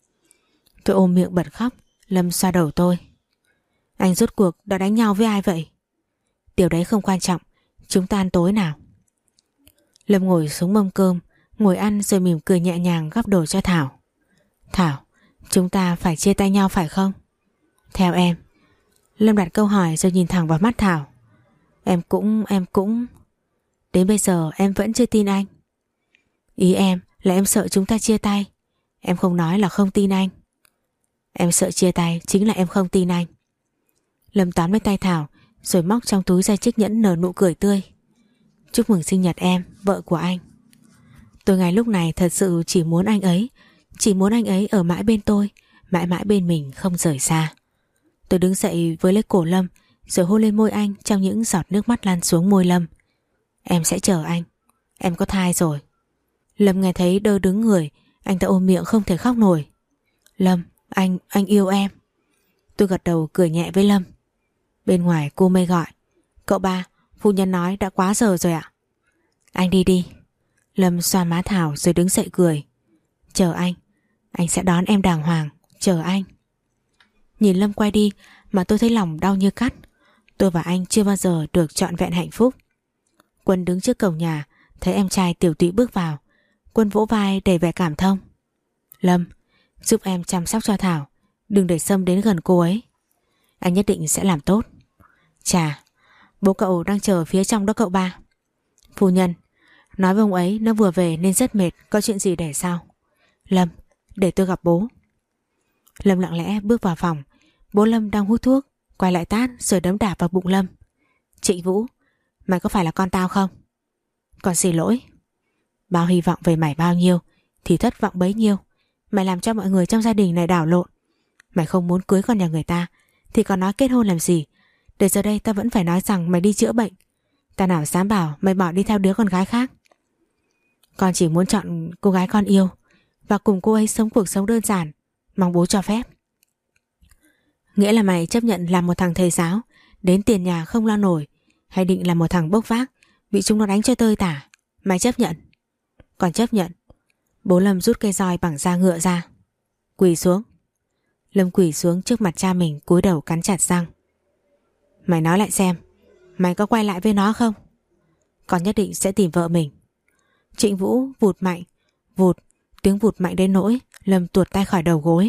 Tôi ôm miệng bật khóc. Lâm xoa đầu tôi. Anh rốt cuộc đã đánh nhau với ai vậy? Điều đấy không quan trọng, chúng ta ăn tối nào. Lâm ngồi xuống mâm cơm, ngồi ăn rồi mỉm cười nhẹ nhàng gắp đồ cho Thảo. Thảo, chúng ta phải chia tay nhau phải không? Theo em. Lâm đặt câu hỏi rồi nhìn thẳng vào mắt Thảo. Em cũng... Đến bây giờ em vẫn chưa tin anh. Ý em là em sợ chúng ta chia tay. Em không nói là không tin anh. Em sợ chia tay chính là em không tin anh. Lâm tóm lấy tay Thảo rồi móc trong túi ra chiếc nhẫn nở nụ cười tươi. Chúc mừng sinh nhật em, vợ của anh. Tôi ngay lúc này thật sự chỉ muốn anh ấy ở mãi bên tôi, mãi mãi bên mình không rời xa. Tôi đứng dậy với lấy cổ Lâm rồi hôn lên môi anh trong những giọt nước mắt lan xuống môi Lâm. Em sẽ chờ anh, em có thai rồi. Lâm nghe thấy đơ đứng người, anh ta ôm miệng không thể khóc nổi. Lâm, anh yêu em. Tôi gật đầu cười nhẹ với Lâm. Bên ngoài cô Mây gọi. Cậu ba, phu nhân nói đã quá giờ rồi ạ. Anh đi đi. Lâm xoa má Thảo rồi đứng dậy cười. Chờ anh sẽ đón em đàng hoàng, chờ anh. Nhìn Lâm quay đi mà tôi thấy lòng đau như cắt. Tôi và anh chưa bao giờ được trọn vẹn hạnh phúc. Quân đứng trước cổng nhà, thấy em trai tiểu tụy bước vào. Quân vỗ vai đầy vẻ cảm thông. Lâm, giúp em chăm sóc cho Thảo, đừng để Sâm đến gần cô ấy. Anh nhất định sẽ làm tốt. Chà, bố cậu đang chờ phía trong đó cậu ba. Phu nhân, nói với ông ấy nó vừa về nên rất mệt, có chuyện gì để sao? Lâm, để tôi gặp bố. Lâm lặng lẽ bước vào phòng. Bố Lâm đang hút thuốc, quay lại tát rồi đấm đạp vào bụng Lâm. Trịnh Vũ, mày có phải là con tao không? Con xin lỗi. Bao hy vọng về mày bao nhiêu thì thất vọng bấy nhiêu. Mày làm cho mọi người trong gia đình này đảo lộn. Mày không muốn cưới con nhà người ta thì còn nói kết hôn làm gì? Để giờ đây ta vẫn phải nói rằng mày đi chữa bệnh. Ta nào dám bảo mày bỏ đi theo đứa con gái khác. Con chỉ muốn chọn cô gái con yêu và cùng cô ấy sống cuộc sống đơn giản, mong bố cho phép. Nghĩa là mày chấp nhận làm một thằng thầy giáo, đến tiền nhà không lo nổi, hay định là một thằng bốc vác, bị chúng nó đánh cho tơi tả? Mày chấp nhận? Còn chấp nhận? Bố Lâm rút cây roi bằng da ngựa ra. Quỳ xuống. Lâm quỳ xuống trước mặt cha mình, cúi đầu cắn chặt răng. Mày nói lại xem, mày có quay lại với nó không? Con nhất định sẽ tìm vợ mình. Trịnh Vũ vụt mạnh, vụt, tiếng vụt mạnh đến nỗi Lâm tuột tay khỏi đầu gối.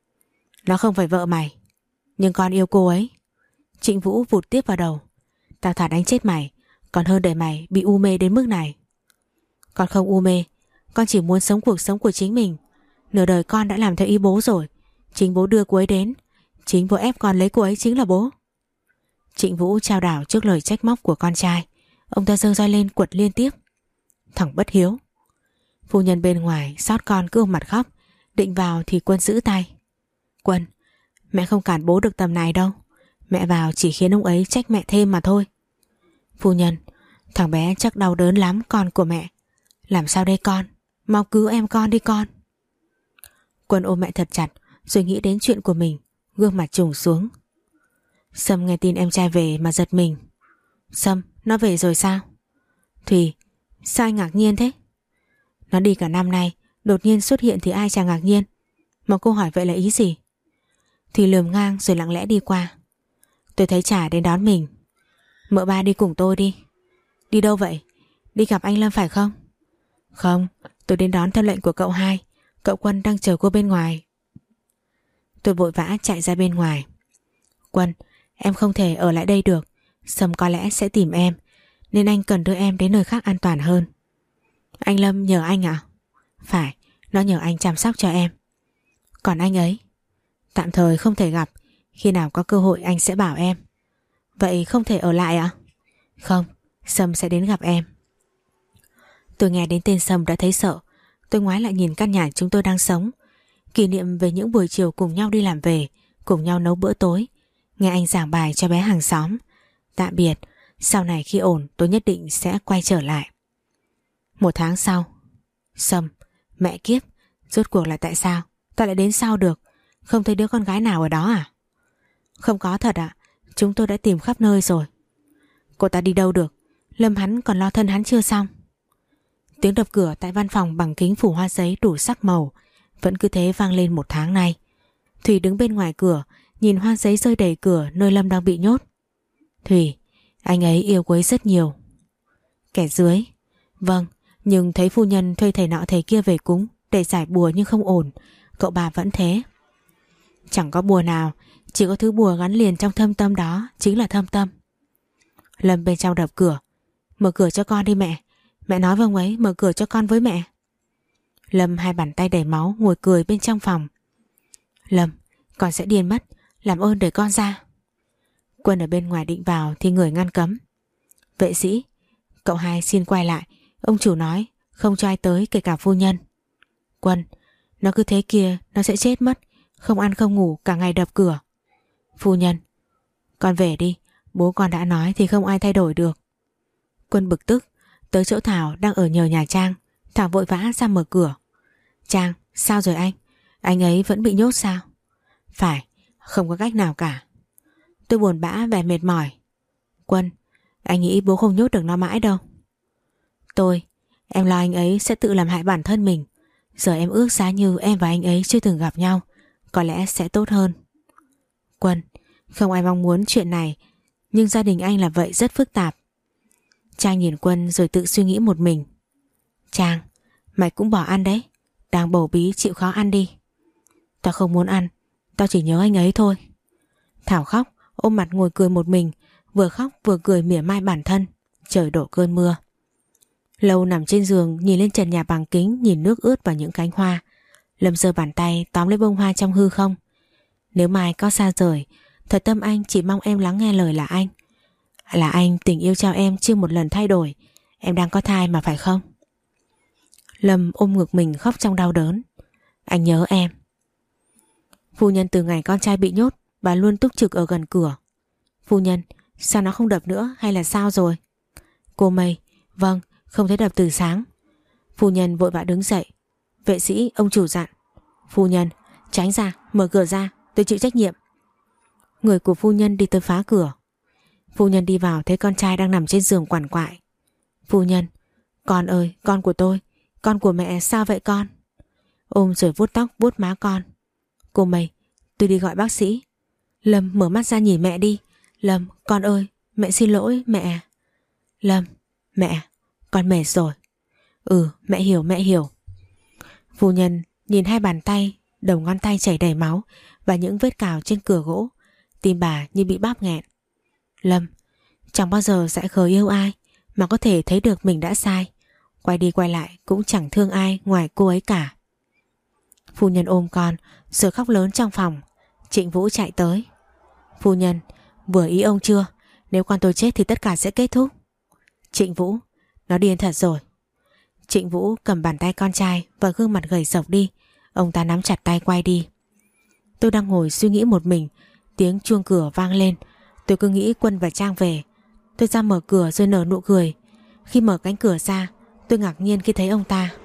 Nó không phải vợ mày, nhưng con yêu cô ấy. Trịnh Vũ vụt tiếp vào đầu. Tao thà đánh chết mày còn hơn để mày bị u mê đến mức này. Con không u mê, con chỉ muốn sống cuộc sống của chính mình. Nửa đời con đã làm theo ý bố rồi. Chính bố đưa cô ấy đến, chính bố ép con lấy cô ấy chính là bố. Trịnh Vũ chao đảo trước lời trách móc của con trai. Ông ta giơ roi lên quật liên tiếp. Thằng bất hiếu. Phu nhân bên ngoài xót con cứ ôm mặt khóc, định vào thì Quân giữ tay. Quân, mẹ không cản bố được tầm này đâu. Mẹ vào chỉ khiến ông ấy trách mẹ thêm mà thôi. Phu nhân, thằng bé chắc đau đớn lắm con của mẹ. Làm sao đây con? Mau cứu em con đi con. Quân ôm mẹ thật chặt rồi nghĩ đến chuyện của mình, gương mặt trùng xuống. Sâm nghe tin em trai về mà giật mình. Sâm, nó về rồi sao? Thùy, sao anh ngạc nhiên thế? Nó đi cả năm nay, đột nhiên xuất hiện thì ai chẳng ngạc nhiên. Mà cô hỏi vậy là ý gì? Thùy lườm ngang rồi lặng lẽ đi qua. Tôi thấy Trà đến đón mình. Mợ ba đi cùng tôi đi. Đi đâu vậy? Đi gặp anh Lâm phải không? Không, tôi đến đón theo lệnh của cậu hai. Cậu Quân đang chờ cô bên ngoài. Tôi vội vã chạy ra bên ngoài. Quân, em không thể ở lại đây được. Sâm có lẽ sẽ tìm em, nên anh cần đưa em đến nơi khác an toàn hơn. Anh Lâm nhờ anh à? Phải, nó nhờ anh chăm sóc cho em. Còn anh ấy? Tạm thời không thể gặp, khi nào có cơ hội anh sẽ bảo em. Vậy không thể ở lại à? Không, Sâm sẽ đến gặp em. Tôi nghe đến tên Sâm đã thấy sợ. Tôi ngoái lại nhìn căn nhà chúng tôi đang sống, kỷ niệm về những buổi chiều cùng nhau đi làm về, cùng nhau nấu bữa tối, nghe anh giảng bài cho bé hàng xóm. Tạm biệt, sau này khi ổn tôi nhất định sẽ quay trở lại. 1 tháng sau. Sâm, mẹ kiếp, rốt cuộc là tại sao ta lại đến sau được? Không thấy đứa con gái nào ở đó à? Không có thật ạ, chúng tôi đã tìm khắp nơi rồi. Cô ta đi đâu được? Lâm hắn còn lo thân hắn chưa xong. Tiếng đập cửa tại văn phòng bằng kính phủ hoa giấy đủ sắc màu vẫn cứ thế vang lên 1 tháng nay. Thùy đứng bên ngoài cửa nhìn hoa giấy rơi đầy cửa nơi Lâm đang bị nhốt. Thùy, anh ấy yêu cô ấy rất nhiều. Kẻ dưới? Vâng, nhưng thấy phu nhân thuê thầy nọ thầy kia về cúng để giải bùa nhưng không ổn. Cậu bà vẫn thế. Chẳng có bùa nào, chỉ có thứ bùa gắn liền trong thâm tâm đó chính là thâm tâm. Lâm bên trong đập cửa. Mở cửa cho con đi mẹ. Mẹ nói với ông ấy mở cửa cho con với mẹ. Lâm hai bàn tay đầy máu ngồi cười bên trong phòng. Lâm, con sẽ điên mất, làm ơn để con ra. Quân ở bên ngoài định vào thì người ngăn cấm. Vệ sĩ, cậu hai xin quay lại. Ông chủ nói không cho ai tới kể cả phu nhân. Quân, nó cứ thế kia nó sẽ chết mất. Không ăn không ngủ cả ngày đập cửa. Phu nhân, con về đi. Bố con đã nói thì không ai thay đổi được. Quân bực tức tới chỗ Thảo đang ở nhờ nhà Trang. Thảo vội vã ra mở cửa. Trang, sao rồi anh? Anh ấy vẫn bị nhốt sao? Phải, không có cách nào cả. Tôi buồn bã vẻ mệt mỏi. Quân, anh nghĩ bố không nhốt được nó mãi đâu. Em lo anh ấy sẽ tự làm hại bản thân mình. Giờ em ước giá như em và anh ấy chưa từng gặp nhau, có lẽ sẽ tốt hơn. Quân, không ai mong muốn chuyện này, nhưng gia đình anh là vậy rất phức tạp. Trang nhìn Quân rồi tự suy nghĩ một mình. Trang, mày cũng bỏ ăn đấy. Đang bầu bí chịu khó ăn đi. Tao không muốn ăn, tao chỉ nhớ anh ấy thôi. Thảo khóc, ôm mặt ngồi cười một mình, vừa khóc vừa cười mỉa mai bản thân. Trời đổ cơn mưa. Lâu nằm trên giường nhìn lên trần nhà bằng kính, nhìn nước ướt vào những cánh hoa. Lâm giơ bàn tay tóm lấy bông hoa trong hư không. Nếu mai có xa rời, thật tâm anh chỉ mong em lắng nghe lời là anh. Là anh tình yêu trao em chưa một lần thay đổi. Em đang có thai mà phải không? Lâm ôm ngực mình khóc trong đau đớn. Anh nhớ em. Phu nhân từ ngày con trai bị nhốt, bà luôn túc trực ở gần cửa. Phu nhân, sao nó không đập nữa hay là sao rồi? Cô Mây, vâng, không thấy đập từ sáng. Phu nhân vội vã đứng dậy. Vệ sĩ, ông chủ dặn. Phu nhân, Tránh ra, mở cửa ra, tôi chịu trách nhiệm. Người của phu nhân đi tới phá cửa. Phu nhân đi vào thấy con trai đang nằm trên giường quằn quại. Phu nhân, con ơi, con của tôi, con của mẹ, sao vậy con? Ôm rồi vuốt tóc vuốt má con. Cô mày, tôi đi gọi bác sĩ. Lâm mở mắt ra nhìn mẹ đi. Lâm, con ơi, mẹ xin lỗi mẹ. Lâm, mẹ, con mệt rồi. Ừ, mẹ hiểu, mẹ hiểu. Phu nhân nhìn hai bàn tay, đầu ngón tay chảy đầy máu và những vết cào trên cửa gỗ. Tim bà như bị bóp nghẹn. Lâm, chẳng bao giờ dại khờ yêu ai mà có thể thấy được mình đã sai. Quay đi quay lại cũng chẳng thương ai ngoài cô ấy cả. Phu nhân ôm con rồi khóc lớn trong phòng. Trịnh Vũ chạy tới. Phu nhân, vừa ý ông chưa? Nếu con tôi chết thì tất cả sẽ kết thúc. Trịnh Vũ, nó điên thật rồi. Trịnh Vũ cầm bàn tay con trai và gương mặt gầy rộc đi. Ông ta nắm chặt tay quay đi. Tôi đang ngồi suy nghĩ một mình. Tiếng chuông cửa vang lên. Tôi cứ nghĩ Quân và Trang về. Tôi ra mở cửa rồi nở nụ cười. Khi mở cánh cửa ra, tôi ngạc nhiên khi thấy ông ta.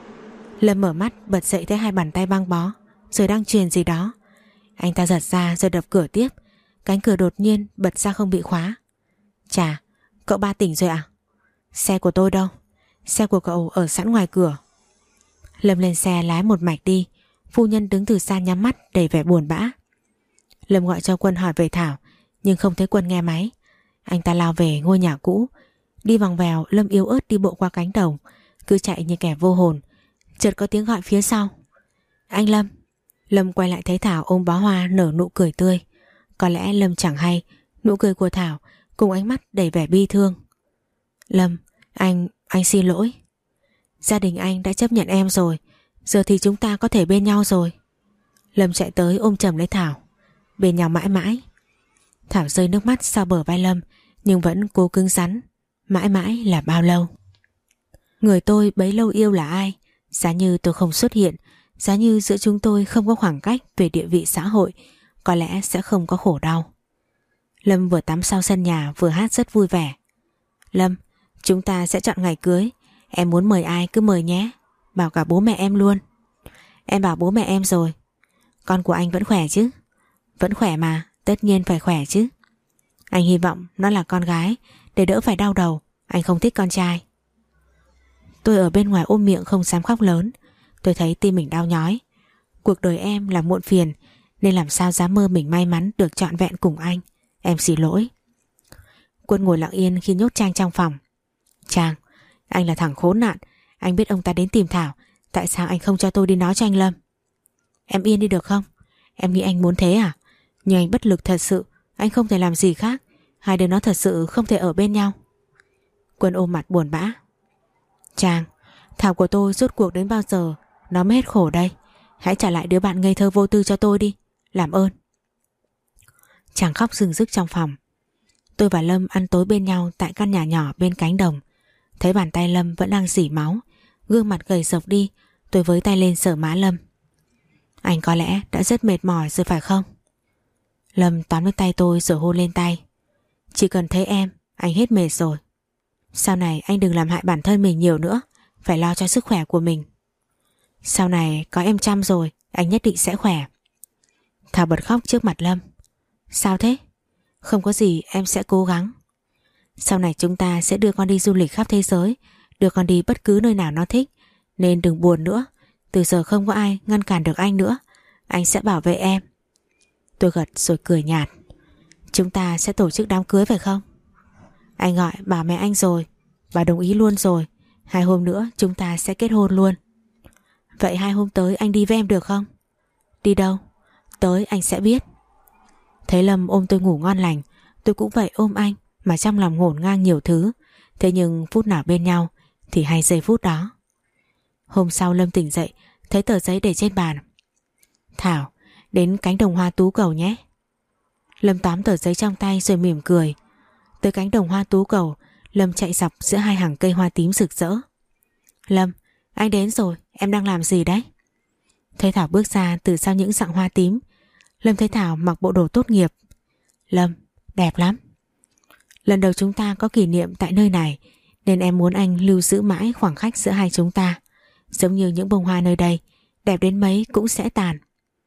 Lâm mở mắt bật dậy thấy hai bàn tay băng bó rồi đang truyền gì đó. Anh ta giật ra rồi đập cửa tiếp. Cánh cửa đột nhiên bật ra không bị khóa. Chà, cậu ba tỉnh rồi à? Xe của tôi đâu? Xe của cậu ở sẵn ngoài cửa. Lâm lên xe lái một mạch đi. Phu nhân đứng từ xa nhắm mắt đầy vẻ buồn bã. Lâm gọi cho Quân hỏi về Thảo, nhưng không thấy Quân nghe máy. Anh ta lao về ngôi nhà cũ. Đi vòng vèo, Lâm yếu ớt đi bộ qua cánh đồng, cứ chạy như kẻ vô hồn. Chợt có tiếng gọi phía sau. Anh Lâm. Lâm quay lại thấy Thảo ôm bó hoa nở nụ cười tươi. Có lẽ Lâm chẳng hay nụ cười của Thảo cùng ánh mắt đầy vẻ bi thương. Lâm, anh xin lỗi. Gia đình anh đã chấp nhận em rồi. Giờ thì chúng ta có thể bên nhau rồi. Lâm chạy tới ôm chầm lấy Thảo. Bên nhau mãi mãi. Thảo rơi nước mắt sau bờ vai Lâm, nhưng vẫn cố cứng rắn. Mãi mãi là bao lâu? Người tôi bấy lâu yêu là ai? Giá như tôi không xuất hiện, giá như giữa chúng tôi không có khoảng cách về địa vị xã hội, có lẽ sẽ không có khổ đau. Lâm vừa tắm sau sân nhà vừa hát rất vui vẻ. Lâm, chúng ta sẽ chọn ngày cưới. Em muốn mời ai cứ mời nhé. Bảo cả bố mẹ em luôn. Em bảo bố mẹ em rồi. Con của anh vẫn khỏe chứ? Vẫn khỏe mà, tất nhiên phải khỏe chứ. Anh hy vọng nó là con gái để đỡ phải đau đầu. Anh không thích con trai. Tôi ở bên ngoài ôm miệng không dám khóc lớn. Tôi thấy tim mình đau nhói. Cuộc đời em là muộn phiền, nên làm sao dám mơ mình may mắn được trọn vẹn cùng anh. Em xin lỗi. Quân ngồi lặng yên khi nhốt Trang trong phòng. Trang, anh là thằng khốn nạn. Anh biết ông ta đến tìm Thảo, tại sao anh không cho tôi đi nói cho anh Lâm? Em yên đi được không? Em nghĩ anh muốn thế à? Nhưng anh bất lực thật sự. Anh không thể làm gì khác. Hai đứa nó thật sự không thể ở bên nhau. Quân ôm mặt buồn bã. Trang, Thảo của tôi rốt cuộc đến bao giờ nó mới hết khổ đây? Hãy trả lại đứa bạn ngây thơ vô tư cho tôi đi, làm ơn. Chàng khóc rưng rức trong phòng. Tôi và Lâm ăn tối bên nhau tại căn nhà nhỏ bên cánh đồng. Thấy bàn tay Lâm vẫn đang rỉ máu, gương mặt gầy rộc đi. Tôi với tay lên sờ má Lâm. Anh có lẽ đã rất mệt mỏi rồi phải không? Lâm tóm lấy tay tôi rồi hôn lên tay. Chỉ cần thấy em, anh hết mệt rồi. Sau này anh đừng làm hại bản thân mình nhiều nữa, phải lo cho sức khỏe của mình. Sau này có em chăm rồi, anh nhất định sẽ khỏe. Thảo bật khóc trước mặt Lâm. Sao thế? Không có gì, em sẽ cố gắng. Sau này chúng ta sẽ đưa con đi du lịch khắp thế giới, đưa con đi bất cứ nơi nào nó thích. Nên đừng buồn nữa. Từ giờ không có ai ngăn cản được anh nữa. Anh sẽ bảo vệ em. Tôi gật rồi cười nhạt. Chúng ta sẽ tổ chức đám cưới phải không? Anh gọi bảo mẹ anh rồi, bà đồng ý luôn rồi. 2 hôm nữa chúng ta sẽ kết hôn luôn. Vậy 2 hôm tới anh đi với em được không? Đi đâu? Tới anh sẽ biết. Thấy Lâm ôm tôi ngủ ngon lành, tôi cũng vậy ôm anh, mà trong lòng ngổn ngang nhiều thứ. Thế nhưng phút nào bên nhau thì hay giây phút đó. Hôm sau Lâm tỉnh dậy, thấy tờ giấy để trên bàn. Thảo, đến cánh đồng hoa tú cầu nhé. Lâm tóm tờ giấy trong tay rồi mỉm cười. Tới cánh đồng hoa tú cầu, Lâm chạy dọc giữa 2 hàng cây hoa tím rực rỡ. Lâm, anh đến rồi, em đang làm gì đấy? Thấy Thảo bước ra từ sau những rặng hoa tím. Lâm thấy Thảo mặc bộ đồ tốt nghiệp. Lâm, đẹp lắm. Lần đầu chúng ta có kỷ niệm tại nơi này, nên em muốn anh lưu giữ mãi khoảng cách giữa hai chúng ta. Giống như những bông hoa nơi đây, đẹp đến mấy cũng sẽ tàn.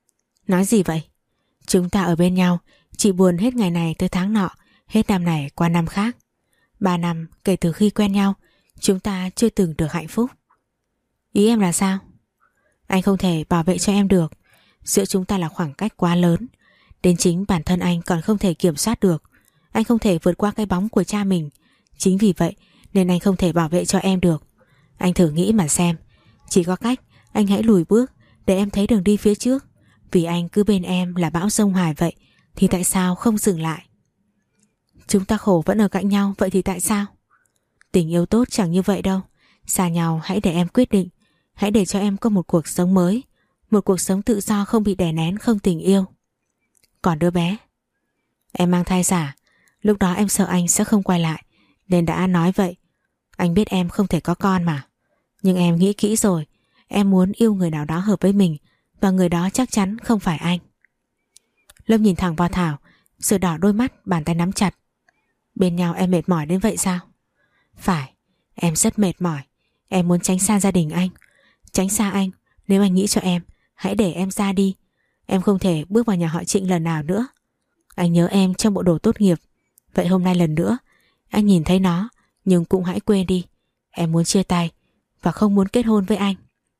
Nói gì vậy? Chúng ta ở bên nhau, chị buồn hết ngày này tới tháng nọ, hết năm này qua năm khác. 3 năm kể từ khi quen nhau, chúng ta chưa từng được hạnh phúc. Ý em là sao? Anh không thể bảo vệ cho em được. Giữa chúng ta là khoảng cách quá lớn. Đến chính bản thân anh còn không thể kiểm soát được. Anh không thể vượt qua cái bóng của cha mình. Chính vì vậy nên anh không thể bảo vệ cho em được. Anh thử nghĩ mà xem. Chỉ có cách anh hãy lùi bước để em thấy đường đi phía trước. Vì anh cứ bên em là bão giông hải vậy, thì tại sao không dừng lại? Chúng ta khổ vẫn ở cạnh nhau, vậy thì tại sao? Tình yêu tốt chẳng như vậy đâu. Xa nhau hãy để em quyết định. Hãy để cho em có một cuộc sống mới, một cuộc sống tự do không bị đè nén, không tình yêu. Còn đứa bé, em mang thai giả. Lúc đó em sợ anh sẽ không quay lại nên đã nói vậy. Anh biết em không thể có con mà. Nhưng em nghĩ kỹ rồi. Em muốn yêu người nào đó hợp với mình, và người đó chắc chắn không phải anh. Lâm nhìn thẳng vào Thảo, rồi đỏ đôi mắt, bàn tay nắm chặt. Bên nhau em mệt mỏi đến vậy sao? Phải, em rất mệt mỏi. Em muốn tránh xa gia đình anh. Tránh xa anh. Nếu anh nghĩ cho em, hãy để em ra đi. Em không thể bước vào nhà họ Trịnh lần nào nữa. Anh nhớ em trong bộ đồ tốt nghiệp. Vậy hôm nay lần nữa anh nhìn thấy nó, nhưng cũng hãy quên đi. Em muốn chia tay và không muốn kết hôn với anh.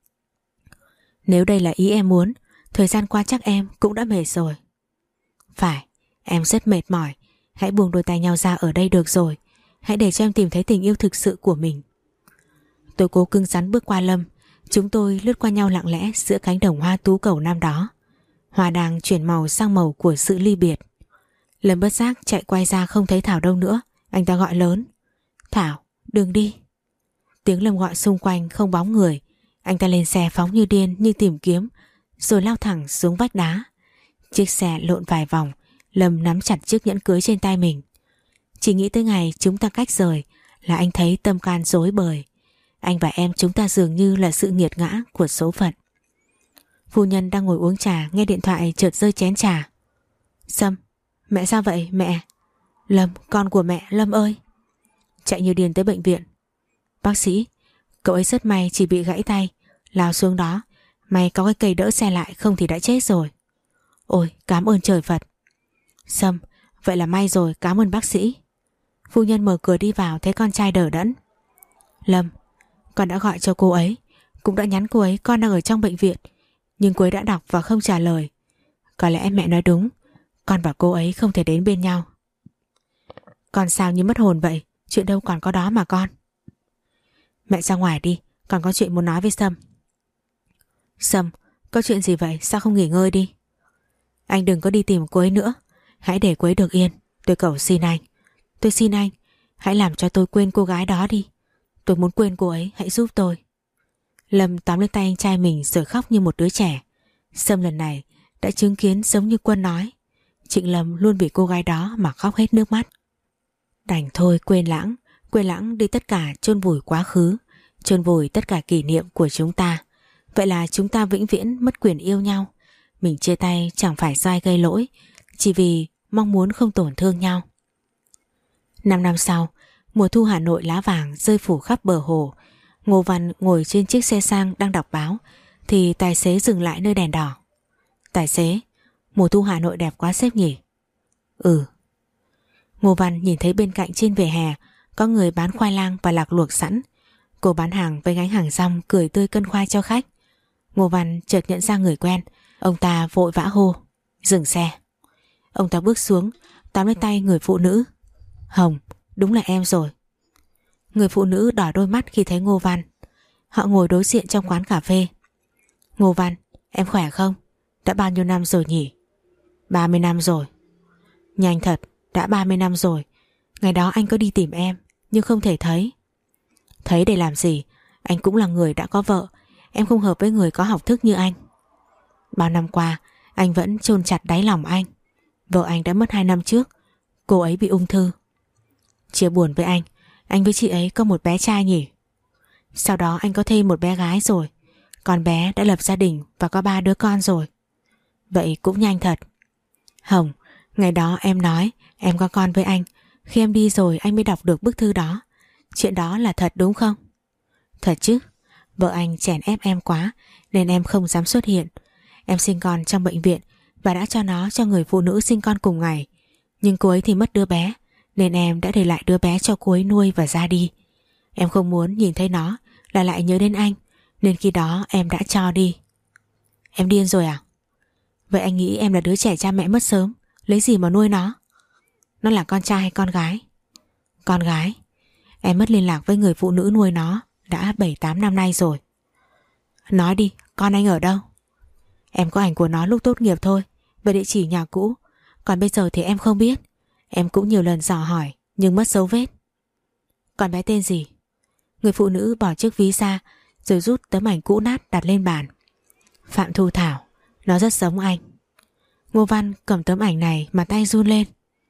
Nếu đây là ý em muốn, thời gian qua chắc em cũng đã mệt rồi. Phải, em rất mệt mỏi. Hãy buông đôi tay nhau ra ở đây được rồi. Hãy để cho em tìm thấy tình yêu thực sự của mình. Tôi cố cứng rắn bước qua Lâm. Chúng tôi lướt qua nhau lặng lẽ giữa cánh đồng hoa tú cầu năm đó. Hoa đang chuyển màu sang màu của sự ly biệt. Lâm bất giác chạy quay ra không thấy Thảo đâu nữa. Anh ta gọi lớn: Thảo, đừng đi. Tiếng Lâm gọi xung quanh không bóng người. Anh ta lên xe phóng như điên, như tìm kiếm, rồi lao thẳng xuống vách đá. Chiếc xe lộn vài vòng. Lâm nắm chặt chiếc nhẫn cưới trên tay mình. Chỉ nghĩ tới ngày chúng ta cách rời là anh thấy tâm can rối bời. Anh và em chúng ta dường như là sự nghiệt ngã của số phận. Phu nhân đang ngồi uống trà, nghe điện thoại chợt rơi chén trà. Sâm, mẹ sao vậy mẹ? Lâm, con của mẹ, Lâm ơi. Chạy như điên tới bệnh viện. Bác sĩ, cậu ấy rất may chỉ bị gãy tay, lao xuống đó. May có cái cây đỡ xe lại, không thì đã chết rồi. Ôi, cảm ơn trời Phật. Sâm, vậy là may rồi, cảm ơn bác sĩ. Phu nhân mở cửa đi vào, thấy con trai đờ đẫn. Lâm, con đã gọi cho cô ấy, cũng đã nhắn cô ấy con đang ở trong bệnh viện, nhưng cô ấy đã đọc và không trả lời. Có lẽ mẹ nói đúng, con và cô ấy không thể đến bên nhau. Con sao như mất hồn vậy, chuyện đâu còn có đó mà con. Mẹ ra ngoài đi, con có chuyện muốn nói với Sâm. Sâm, có chuyện gì vậy, sao không nghỉ ngơi đi? Anh đừng có đi tìm cô ấy nữa, hãy để cô ấy được yên. Tôi cầu xin anh, tôi xin anh, hãy làm cho tôi quên cô gái đó đi. Tôi muốn quên cô ấy, hãy giúp tôi. Lâm tóm lấy tay anh trai mình rồi khóc như một đứa trẻ. Sâm lần này đã chứng kiến giống như Quân nói, Trịnh Lâm luôn vì cô gái đó mà khóc hết nước mắt. Đành thôi, quên lãng đi tất cả, chôn vùi quá khứ, chôn vùi tất cả kỷ niệm của chúng ta. Vậy là chúng ta vĩnh viễn mất quyền yêu nhau. Mình chia tay chẳng phải do ai gây lỗi, chỉ vì mong muốn không tổn thương nhau. 5 năm sau, mùa thu Hà Nội lá vàng rơi phủ khắp bờ hồ. Ngô Văn ngồi trên chiếc xe sang đang đọc báo thì tài xế dừng lại nơi đèn đỏ. Tài xế, mùa thu Hà Nội đẹp quá sếp nhỉ? Ừ. Ngô Văn nhìn thấy bên cạnh trên vỉa hè có người bán khoai lang và lạc luộc sẵn. Cô bán hàng với gánh hàng rong cười tươi cân khoai cho khách. Ngô Văn chợt nhận ra người quen. Ông ta vội vã hô: Dừng xe. Ông ta bước xuống, tóm lấy tay người phụ nữ. Hồng, đúng là em rồi. Người phụ nữ đỏ đôi mắt khi thấy Ngô Văn. Họ ngồi đối diện trong quán cà phê. Ngô Văn, em khỏe không? Đã bao nhiêu năm rồi nhỉ? 30 năm rồi. Nhanh thật, đã 30 năm rồi. Ngày đó anh có đi tìm em, nhưng không thể thấy. Thấy để làm gì? Anh cũng là người đã có vợ. Em không hợp với người có học thức như anh. Bao năm qua, anh vẫn chôn chặt đáy lòng anh. Vợ anh đã mất 2 năm trước. Cô ấy bị ung thư. Chia buồn với anh với chị ấy có một bé trai nhỉ? Sau đó anh có thêm một bé gái rồi. Con bé đã lập gia đình và có 3 đứa con rồi. Vậy cũng nhanh thật. Hồng, ngày đó em nói em có con với anh. Khi em đi rồi anh mới đọc được bức thư đó. Chuyện đó là thật đúng không? Thật chứ. Vợ anh chèn ép em quá nên em không dám xuất hiện. Em sinh con trong bệnh viện Bà đã cho nó cho người phụ nữ sinh con cùng ngày, nhưng cô ấy thì mất đứa bé, nên em đã để lại đứa bé cho cô ấy nuôi và ra đi. Em không muốn nhìn thấy nó là lại nhớ đến anh, nên khi đó em đã cho đi. Em điên rồi à? Vậy anh nghĩ em là đứa trẻ cha mẹ mất sớm, lấy gì mà nuôi nó? Nó là con trai hay con gái? Con gái. Em mất liên lạc với người phụ nữ nuôi nó đã 7-8 năm nay rồi. Nói đi, con anh ở đâu? Em có ảnh của nó lúc tốt nghiệp thôi, và địa chỉ nhà cũ. Còn bây giờ thì em không biết. Em cũng nhiều lần dò hỏi nhưng mất dấu vết. Con bé tên gì? Người phụ nữ bỏ chiếc ví ra rồi rút tấm ảnh cũ nát đặt lên bàn. Phạm Thu Thảo. Nó rất giống anh. Ngô Văn cầm tấm ảnh này mà tay run lên.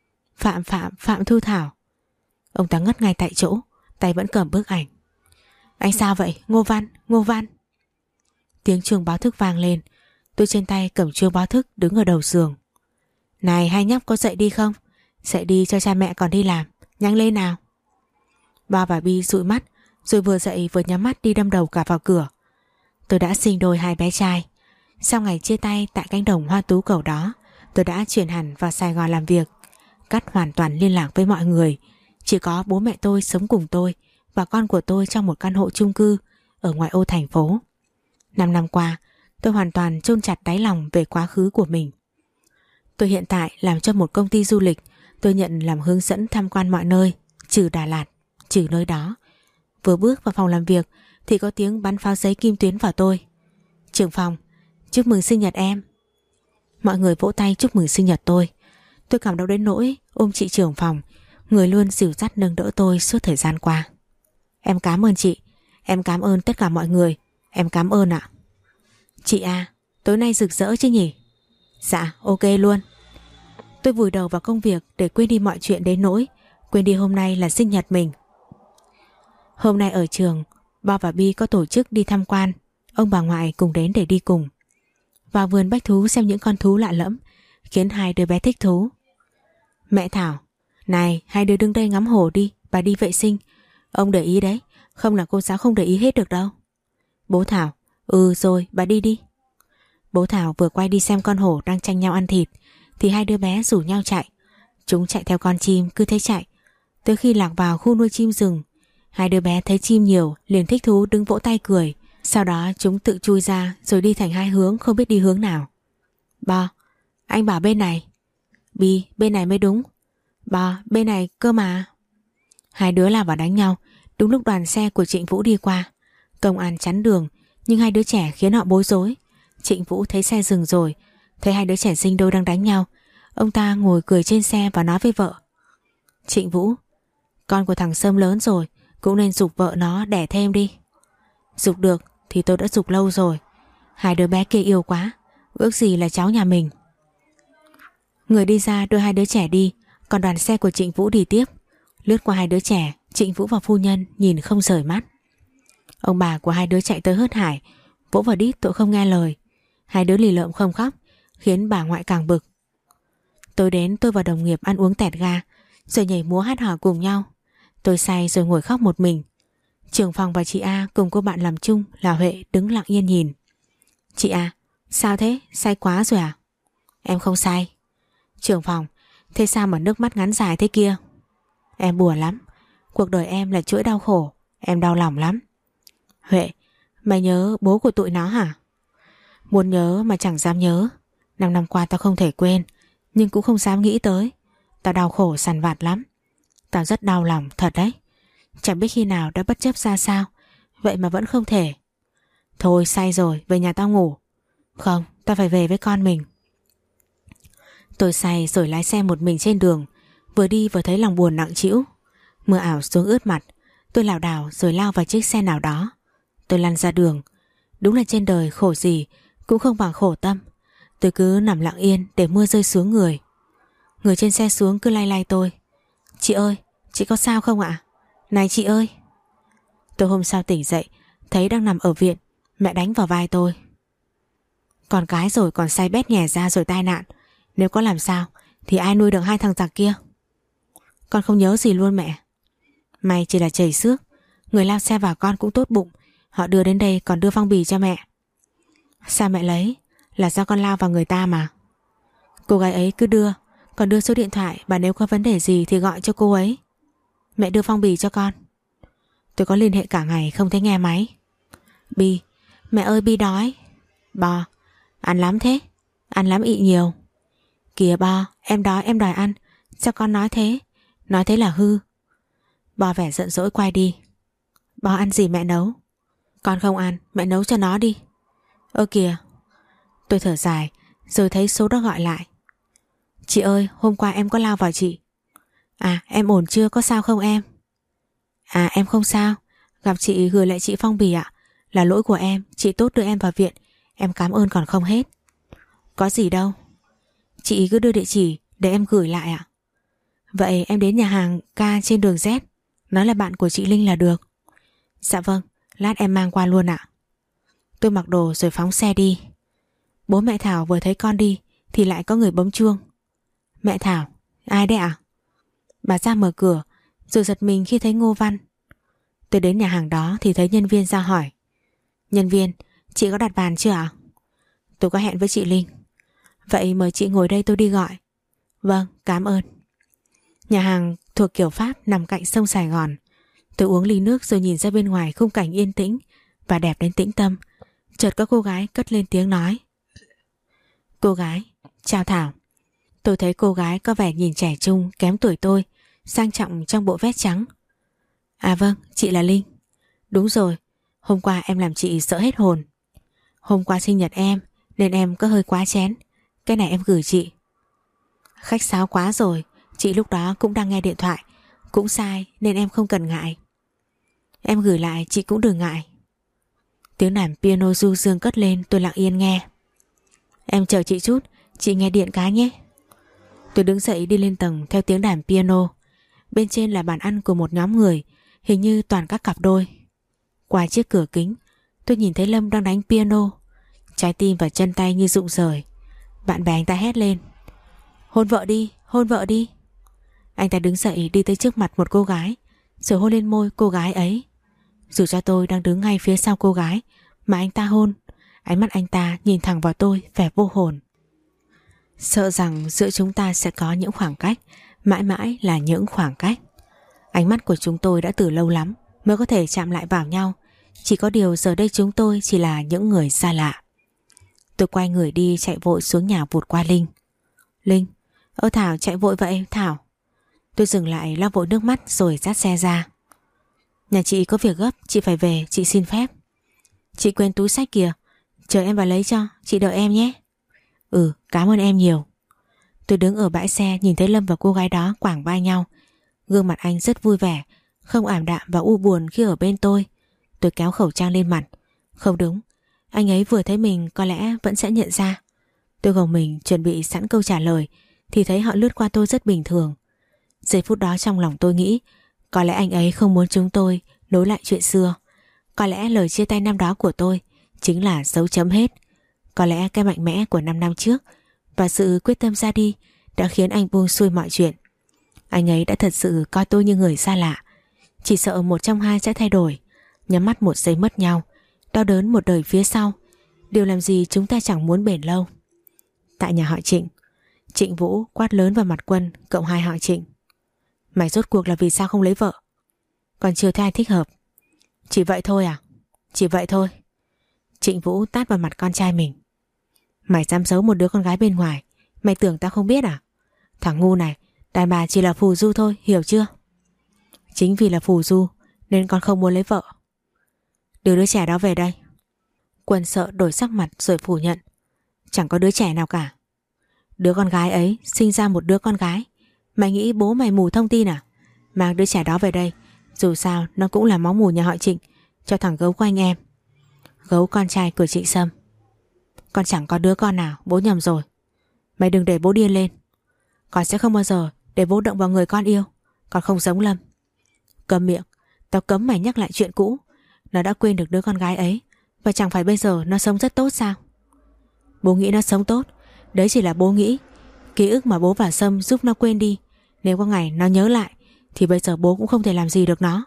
Phạm Thu Thảo. Ông ta ngất ngay tại chỗ, tay vẫn cầm bức ảnh. Anh sao vậy? Ngô Văn. Tiếng chuông báo thức vang lên. Tôi trên tay cầm chuông báo thức đứng ở đầu giường. Này hai nhóc, có dậy đi không? Dậy đi cho cha mẹ còn đi làm. Nhanh lên nào. Ba và Bi dụi mắt, rồi vừa dậy vừa nhắm mắt đi đâm đầu cả vào cửa. Tôi đã sinh đôi hai bé trai. Sau ngày chia tay tại cánh đồng hoa tú cầu đó, tôi đã chuyển hẳn vào Sài Gòn làm việc, cắt hoàn toàn liên lạc với mọi người. Chỉ có bố mẹ tôi sống cùng tôi và con của tôi trong một căn hộ chung cư ở ngoại ô thành phố. 5 năm qua, tôi hoàn toàn chôn chặt đáy lòng về quá khứ của mình. Tôi hiện tại làm cho một công ty du lịch. Tôi nhận làm hướng dẫn tham quan mọi nơi, trừ Đà Lạt, trừ nơi đó. Vừa bước vào phòng làm việc thì có tiếng bắn pháo giấy kim tuyến vào tôi. Trưởng phòng, chúc mừng sinh nhật em. Mọi người vỗ tay chúc mừng sinh nhật tôi. Tôi cảm động đến nỗi ôm chị trưởng phòng, người luôn dìu dắt nâng đỡ tôi suốt thời gian qua. Em cảm ơn chị. Em cảm ơn tất cả mọi người. Em cảm ơn ạ. Chị à, tối nay rực rỡ chứ nhỉ? Dạ, ok luôn. Tôi vùi đầu vào công việc để quên đi mọi chuyện đến nỗi quên đi hôm nay là sinh nhật mình. Hôm nay ở trường, Bo và Bi có tổ chức đi tham quan. Ông bà ngoại cùng đến để đi cùng. Vào vườn bách thú xem những con thú lạ lẫm, khiến hai đứa bé thích thú. Mẹ Thảo, này hai đứa đứng đây ngắm hồ đi, bà đi vệ sinh. Ông để ý đấy, không là cô giáo không để ý hết được đâu. Bố Thảo, rồi bà đi đi. Bố Thảo vừa quay đi xem con hổ đang tranh nhau ăn thịt thì hai đứa bé rủ nhau chạy. Chúng chạy theo con chim, cứ thế chạy tới khi lạc vào khu nuôi chim rừng. Hai đứa bé thấy chim nhiều liền thích thú đứng vỗ tay cười. Sau đó chúng tự chui ra rồi đi thành hai hướng, không biết đi hướng nào. Bo, anh bảo bên này. Bi, bên này mới đúng. Bo, bên này cơ mà. Hai đứa lao vào đánh nhau đúng lúc đoàn xe của Trịnh Vũ đi qua. Công an chắn đường nhưng hai đứa trẻ khiến họ bối rối. Trịnh Vũ thấy xe dừng rồi, thấy hai đứa trẻ sinh đôi đang đánh nhau. Ông ta ngồi cười trên xe và nói với vợ. Trịnh Vũ, con của thằng Sâm lớn rồi, cũng nên giục vợ nó đẻ thêm đi. Giục được thì tôi đã giục lâu rồi. Hai đứa bé kia yêu quá, ước gì là cháu nhà mình. Người đi ra đưa hai đứa trẻ đi, còn đoàn xe của Trịnh Vũ đi tiếp. Lướt qua hai đứa trẻ, Trịnh Vũ và phu nhân nhìn không rời mắt. Ông bà của hai đứa chạy tới hớt hải, vỗ vào đít tội không nghe lời. Hai đứa lì lợm không khóc, khiến bà ngoại càng bực. Tối đến tôi và đồng nghiệp ăn uống tẹt ga, rồi nhảy múa hát hò cùng nhau. Tôi say rồi ngồi khóc một mình. Trưởng phòng và chị A cùng cô bạn làm chung là Huệ đứng lặng yên nhìn. Chị A, sao thế? Say quá rồi à? Em không say. Trưởng phòng, thế sao mà nước mắt ngắn dài thế kia? Em buồn lắm. Cuộc đời em là chuỗi đau khổ. Em đau lòng lắm. Huệ, mày nhớ bố của tụi nó hả? Muốn nhớ mà chẳng dám nhớ. 5 năm qua tao không thể quên, nhưng cũng không dám nghĩ tới. Tao đau khổ sằn vặt lắm. Tao rất đau lòng thật đấy. Chẳng biết khi nào đã bất chấp ra sao, vậy mà vẫn không thể. Thôi say rồi, về nhà tao ngủ. Không, tao phải về với con mình. Tôi say rồi lái xe một mình trên đường. Vừa đi vừa thấy lòng buồn nặng trĩu. Mưa ảo xuống ướt mặt. Tôi lảo đảo rồi lao vào chiếc xe nào đó. Tôi lăn ra đường. Đúng là trên đời khổ gì cũng không bằng khổ tâm. Tôi cứ nằm lặng yên để mưa rơi xuống người. Người trên xe xuống cứ lay lay tôi. Chị ơi, chị có sao không ạ? Này chị ơi. Tôi hôm sau tỉnh dậy, thấy đang nằm ở viện. Mẹ đánh vào vai tôi. Con cái rồi còn say bét nhè ra rồi tai nạn. Nếu có làm sao thì ai nuôi được hai thằng giặc kia? Con không nhớ gì luôn mẹ. May chỉ là chảy xước. Người lao xe vào con cũng tốt bụng. Họ đưa đến đây còn đưa phong bì cho mẹ. Sao mẹ lấy? Là do con lao vào người ta mà. Cô gái ấy cứ đưa, còn đưa số điện thoại, bà nếu có vấn đề gì thì gọi cho cô ấy. Mẹ đưa phong bì cho con. Tôi có liên hệ cả ngày không thấy nghe máy. Bi, mẹ ơi Bi đói. Bò, ăn lắm thế, ăn lắm ị nhiều. Kìa Bò, em đói em đòi ăn, sao con nói thế là hư. Bò vẻ giận dỗi quay đi. Bò ăn gì mẹ nấu? Con không ăn, mẹ nấu cho nó đi. Ơ kìa. Tôi thở dài rồi thấy số đó gọi lại. Chị ơi, hôm qua em có lao vào chị. À, em ổn chưa, có sao không em? À, em không sao. Gặp chị gửi lại chị phong bì ạ. Là lỗi của em, chị tốt đưa em vào viện. Em cảm ơn còn không hết. Có gì đâu. Chị cứ đưa địa chỉ để em gửi lại ạ. Vậy em đến nhà hàng K trên đường Z, nói là bạn của chị Linh là được. Dạ vâng, lát em mang qua luôn ạ. Tôi mặc đồ rồi phóng xe đi. Bố mẹ Thảo vừa thấy con đi thì lại có người bấm chuông. Mẹ Thảo, ai đấy ạ? Bà ra mở cửa rồi giật mình khi thấy Ngô Văn. Tôi đến nhà hàng đó thì thấy nhân viên ra hỏi. Nhân viên, chị có đặt bàn chưa ạ? Tôi có hẹn với chị Linh. Vậy mời chị ngồi đây tôi đi gọi. Vâng, cảm ơn. Nhà hàng thuộc kiểu Pháp nằm cạnh sông Sài Gòn. Tôi uống ly nước rồi nhìn ra bên ngoài khung cảnh yên tĩnh và đẹp đến tĩnh tâm. Chợt có cô gái cất lên tiếng nói. Cô gái, chào Thảo. Tôi thấy cô gái có vẻ nhìn trẻ trung kém tuổi tôi, sang trọng trong bộ vest trắng. À vâng, chị là Linh. Đúng rồi, hôm qua em làm chị sợ hết hồn. Hôm qua sinh nhật em nên em có hơi quá chén. Cái này em gửi chị. Khách sáo quá rồi, chị lúc đó cũng đang nghe điện thoại. Cũng sai nên em không cần ngại. Em gửi lại chị cũng đừng ngại. Tiếng đàn piano du dương cất lên, tôi lặng yên nghe. Em chờ chị chút, chị nghe điện cái nhé. Tôi đứng dậy đi lên tầng theo tiếng đàn piano. Bên trên là bàn ăn của một nhóm người, hình như toàn các cặp đôi. Qua chiếc cửa kính, tôi nhìn thấy Lâm đang đánh piano. Trái tim và chân tay như rụng rời. Bạn bè anh ta hét lên. Hôn vợ đi, hôn vợ đi. Anh ta đứng dậy đi tới trước mặt một cô gái, rồi hôn lên môi cô gái ấy. Dù cho tôi đang đứng ngay phía sau cô gái mà anh ta hôn, ánh mắt anh ta nhìn thẳng vào tôi vẻ vô hồn. Sợ rằng giữa chúng ta sẽ có những khoảng cách, mãi mãi là những khoảng cách. Ánh mắt của chúng tôi đã từ lâu lắm mới có thể chạm lại vào nhau. Chỉ có điều giờ đây chúng tôi chỉ là những người xa lạ. Tôi quay người đi chạy vội xuống nhà vụt qua Linh. Linh, Thảo chạy vội vậy Thảo. Tôi dừng lại lau vội nước mắt rồi dắt xe ra. Nhà chị có việc gấp, chị phải về, chị xin phép. Chị quên túi xách kìa, chờ em vào lấy cho, chị đợi em nhé. Ừ, cảm ơn em nhiều. Tôi đứng ở bãi xe nhìn thấy Lâm và cô gái đó quàng vai nhau. Gương mặt anh rất vui vẻ, không ảm đạm và u buồn khi ở bên tôi. Tôi kéo khẩu trang lên mặt. Không đúng, anh ấy vừa thấy mình có lẽ vẫn sẽ nhận ra. Tôi gồng mình chuẩn bị sẵn câu trả lời thì thấy họ lướt qua tôi rất bình thường. Giây phút đó trong lòng tôi nghĩ có lẽ anh ấy không muốn chúng tôi nối lại chuyện xưa. Có lẽ lời chia tay năm đó của tôi chính là dấu chấm hết. Có lẽ cái mạnh mẽ của 5 năm trước và sự quyết tâm ra đi đã khiến anh buông xuôi mọi chuyện. Anh ấy đã thật sự coi tôi như người xa lạ. Chỉ sợ một trong hai sẽ thay đổi. Nhắm mắt một giây mất nhau, đau đớn một đời phía sau. Điều làm gì chúng ta chẳng muốn bền lâu. Tại nhà họ Trịnh, Trịnh Vũ quát lớn vào mặt Quân cộng hai họ Trịnh. Mày rốt cuộc là vì sao không lấy vợ? Còn chưa thấy ai thích hợp. Chỉ vậy thôi à? Chỉ vậy thôi. Trịnh Vũ tát vào mặt con trai mình. Mày dám giấu một đứa con gái bên ngoài, mày tưởng tao không biết à? Thằng ngu này, đàn bà chỉ là phù du thôi, hiểu chưa? Chính vì là phù du nên con không muốn lấy vợ. Đưa đứa trẻ đó về đây. Quân sợ đổi sắc mặt rồi phủ nhận. Chẳng có đứa trẻ nào cả. Đứa con gái ấy sinh ra một đứa con gái. Mày nghĩ bố mày mù thông tin à? Mang đứa trẻ đó về đây. Dù sao nó cũng là máu mù nhà họ Trịnh. Cho thằng Gấu của anh em. Gấu con trai của chị Sâm. Con chẳng có đứa con nào, bố nhầm rồi. Mày đừng để bố điên lên. Con sẽ không bao giờ để bố động vào người con yêu. Con không giống Lâm. Câm miệng. Tao cấm mày nhắc lại chuyện cũ. Nó đã quên được đứa con gái ấy. Và chẳng phải bây giờ nó sống rất tốt sao? Bố nghĩ nó sống tốt. Đấy chỉ là bố nghĩ. Ký ức mà bố và Sâm giúp nó quên đi. Nếu có ngày nó nhớ lại thì bây giờ bố cũng không thể làm gì được nó.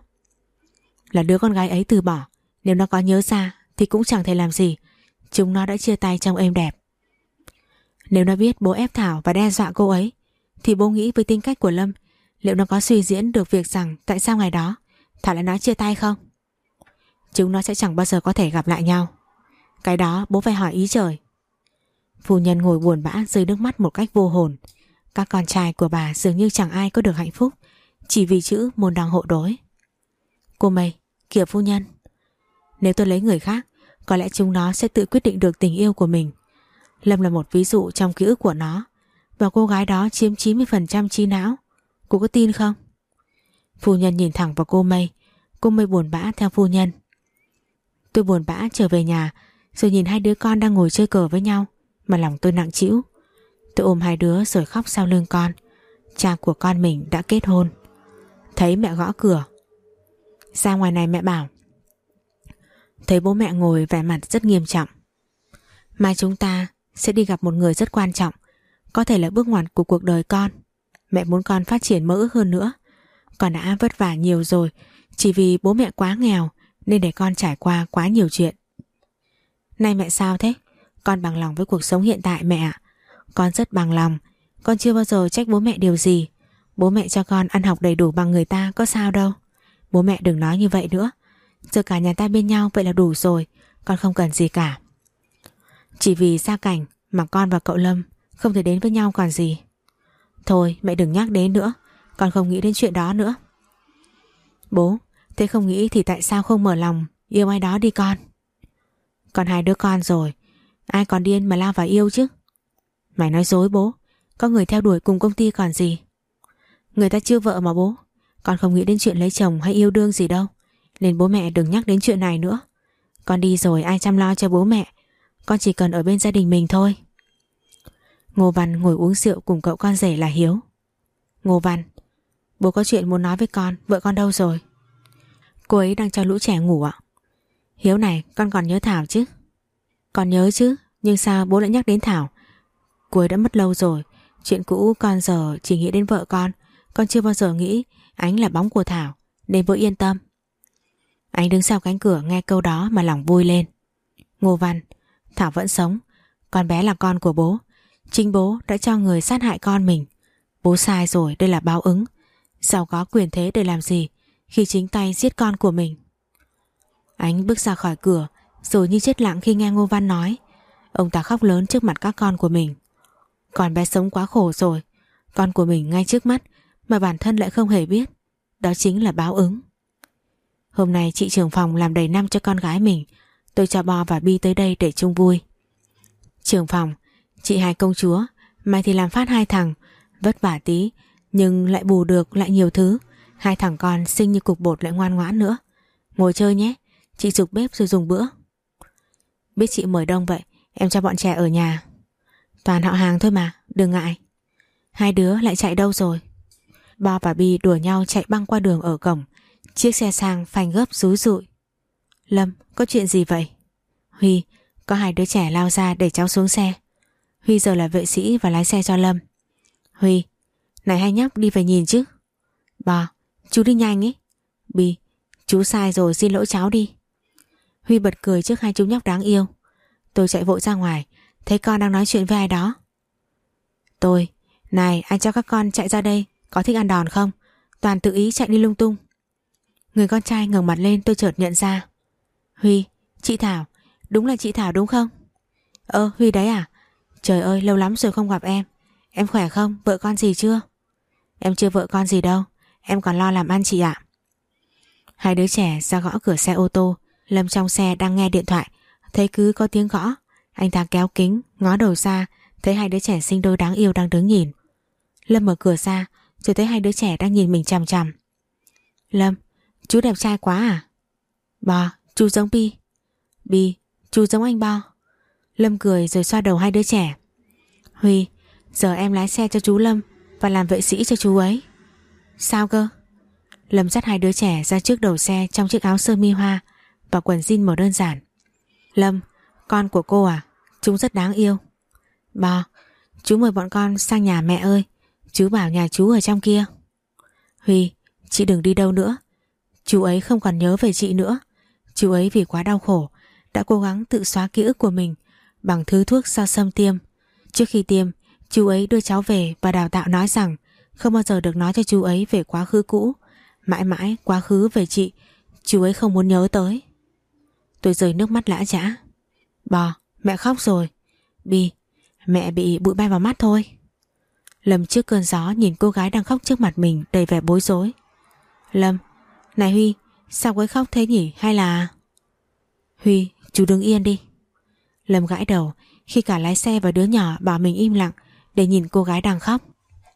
Là đứa con gái ấy từ bỏ. Nếu nó có nhớ ra thì cũng chẳng thể làm gì. Chúng nó đã chia tay trong êm đẹp. Nếu nó biết bố ép Thảo và đe dọa cô ấy, thì bố nghĩ với tính cách của Lâm, liệu nó có suy diễn được việc rằng tại sao ngày đó Thảo lại nói chia tay không? Chúng nó sẽ chẳng bao giờ có thể gặp lại nhau. Cái đó bố phải hỏi ý trời. Phu nhân ngồi buồn bã rơi nước mắt một cách vô hồn. Các con trai của bà dường như chẳng ai có được hạnh phúc chỉ vì chữ môn đăng hộ đối. Cô Mây, kìa phu nhân. Nếu tôi lấy người khác, có lẽ chúng nó sẽ tự quyết định được tình yêu của mình. Lâm là một ví dụ trong ký ức của nó, và cô gái đó chiếm 90% trí não. Cô có tin không? Phu nhân nhìn thẳng vào cô Mây. Cô Mây buồn bã theo phu nhân. Tôi buồn bã trở về nhà, rồi nhìn hai đứa con đang ngồi chơi cờ với nhau, mà lòng tôi nặng trĩu. Tôi ôm hai đứa rồi khóc sau lưng con. Cha của con mình đã kết hôn. Thấy mẹ gõ cửa. Ra ngoài này mẹ bảo. Thấy bố mẹ ngồi vẻ mặt rất nghiêm trọng. Mai chúng ta sẽ đi gặp một người rất quan trọng, có thể là bước ngoặt của cuộc đời con. Mẹ muốn con phát triển mơ ước hơn nữa. Con đã vất vả nhiều rồi, chỉ vì bố mẹ quá nghèo nên để con trải qua quá nhiều chuyện. Này mẹ sao thế? Con bằng lòng với cuộc sống hiện tại mẹ ạ. Con rất bằng lòng. Con chưa bao giờ trách bố mẹ điều gì. Bố mẹ cho con ăn học đầy đủ bằng người ta có sao đâu. Bố mẹ đừng nói như vậy nữa. Giờ cả nhà ta bên nhau vậy là đủ rồi. Con không cần gì cả. Chỉ vì gia cảnh mà con và cậu Lâm không thể đến với nhau còn gì. Thôi mẹ đừng nhắc đến nữa. Con không nghĩ đến chuyện đó nữa. Bố, thế không nghĩ thì tại sao không mở lòng yêu ai đó đi con? Con hai đứa con rồi, ai còn điên mà lao vào yêu chứ? Mày nói dối bố. Có người theo đuổi cùng công ty còn gì. Người ta chưa vợ mà bố. Con không nghĩ đến chuyện lấy chồng hay yêu đương gì đâu, nên bố mẹ đừng nhắc đến chuyện này nữa. Con đi rồi ai chăm lo cho bố mẹ. Con chỉ cần ở bên gia đình mình thôi. Ngô Văn ngồi uống rượu cùng cậu con rể là Hiếu. Ngô Văn, bố có chuyện muốn nói với con. Vợ con đâu rồi? Cô ấy đang cho lũ trẻ ngủ ạ. Hiếu này, con còn nhớ Thảo chứ? Con nhớ chứ, nhưng sao bố lại nhắc đến Thảo? Cô ấy đã mất lâu rồi. Chuyện cũ con giờ chỉ nghĩ đến vợ con. Con chưa bao giờ nghĩ Ánh là bóng của Thảo, nên bố yên tâm. Ánh đứng sau cánh cửa nghe câu đó mà lòng vui lên. Ngô Văn, Thảo vẫn sống. Con bé là con của bố. Chính bố đã cho người sát hại con mình. Bố sai rồi, đây là báo ứng. Giàu có quyền thế để làm gì khi chính tay giết con của mình? Ánh bước ra khỏi cửa rồi như chết lặng khi nghe Ngô Văn nói. Ông ta khóc lớn trước mặt các con của mình. Con bé sống quá khổ rồi. Con của mình ngay trước mắt mà bản thân lại không hề biết. Đó chính là báo ứng. Hôm nay chị trưởng phòng làm đầy năm cho con gái mình. Tôi cho Bo và Bi tới đây để chung vui. Trưởng phòng, chị hai công chúa, mai thì làm phát hai thằng. Vất vả tí nhưng lại bù được lại nhiều thứ. Hai thằng con xinh như cục bột lại ngoan ngoãn nữa. Ngồi chơi nhé. Chị giục bếp rồi dùng bữa. Biết chị mời đông vậy, em cho bọn trẻ ở nhà. Toàn họ hàng thôi mà, đừng ngại. Hai đứa lại chạy đâu rồi? Bo và Bi đùa nhau chạy băng qua đường ở cổng. Chiếc xe sang phanh gấp rúi rụi. Lâm, có chuyện gì vậy? Huy, có hai đứa trẻ lao ra để cháu xuống xe. Huy giờ là vệ sĩ và lái xe cho Lâm. Huy, này hai nhóc đi về nhìn chứ. Bo, chú đi nhanh ý. Bi, chú sai rồi, xin lỗi cháu đi. Huy bật cười trước hai chú nhóc đáng yêu. Tôi chạy vội ra ngoài, thấy con đang nói chuyện với ai đó. Này, anh cho các con chạy ra đây, có thích ăn đòn không? Toàn tự ý chạy đi lung tung. Người con trai ngẩng mặt lên, tôi chợt nhận ra. Huy, chị Thảo, đúng là chị Thảo đúng không? Huy đấy à? Trời ơi, lâu lắm rồi không gặp em. Em khỏe không? Vợ con gì chưa? Em chưa vợ con gì đâu, em còn lo làm ăn chị ạ. Hai đứa trẻ ra gõ cửa xe ô tô. Lâm trong xe đang nghe điện thoại, thấy cứ có tiếng gõ. Anh ta kéo kính, ngó đầu ra, thấy hai đứa trẻ sinh đôi đáng yêu đang đứng nhìn. Lâm mở cửa ra, rồi thấy hai đứa trẻ đang nhìn mình chằm chằm. Lâm, chú đẹp trai quá à? Bo, chú giống Bi. Bi, chú giống anh Bo. Lâm cười rồi xoa đầu hai đứa trẻ. Huy, giờ em lái xe cho chú Lâm và làm vệ sĩ cho chú ấy. Sao cơ? Lâm dắt hai đứa trẻ ra trước đầu xe trong chiếc áo sơ mi hoa và quần jean màu đơn giản. Lâm, con của cô à? Chúng rất đáng yêu. Bo, chú mời bọn con sang nhà mẹ ơi. Chú bảo nhà chú ở trong kia. Huy, chị đừng đi đâu nữa. Chú ấy không còn nhớ về chị nữa. Chú ấy vì quá đau khổ đã cố gắng tự xóa ký ức của mình bằng thứ thuốc do xâm tiêm. Trước khi tiêm, chú ấy đưa cháu về và đào tạo nói rằng không bao giờ được nói cho chú ấy về quá khứ cũ. Mãi mãi quá khứ về chị, chú ấy không muốn nhớ tới. Tôi rơi nước mắt lã chã. Bò, mẹ khóc rồi. Bi, mẹ bị bụi bay vào mắt thôi. Lâm trước cơn gió nhìn cô gái đang khóc trước mặt mình đầy vẻ bối rối. Lâm, này Huy, sao cô ấy khóc thế nhỉ, hay là... Huy, chú đứng yên đi. Lâm gãi đầu khi cả lái xe và đứa nhỏ bảo mình im lặng để nhìn cô gái đang khóc.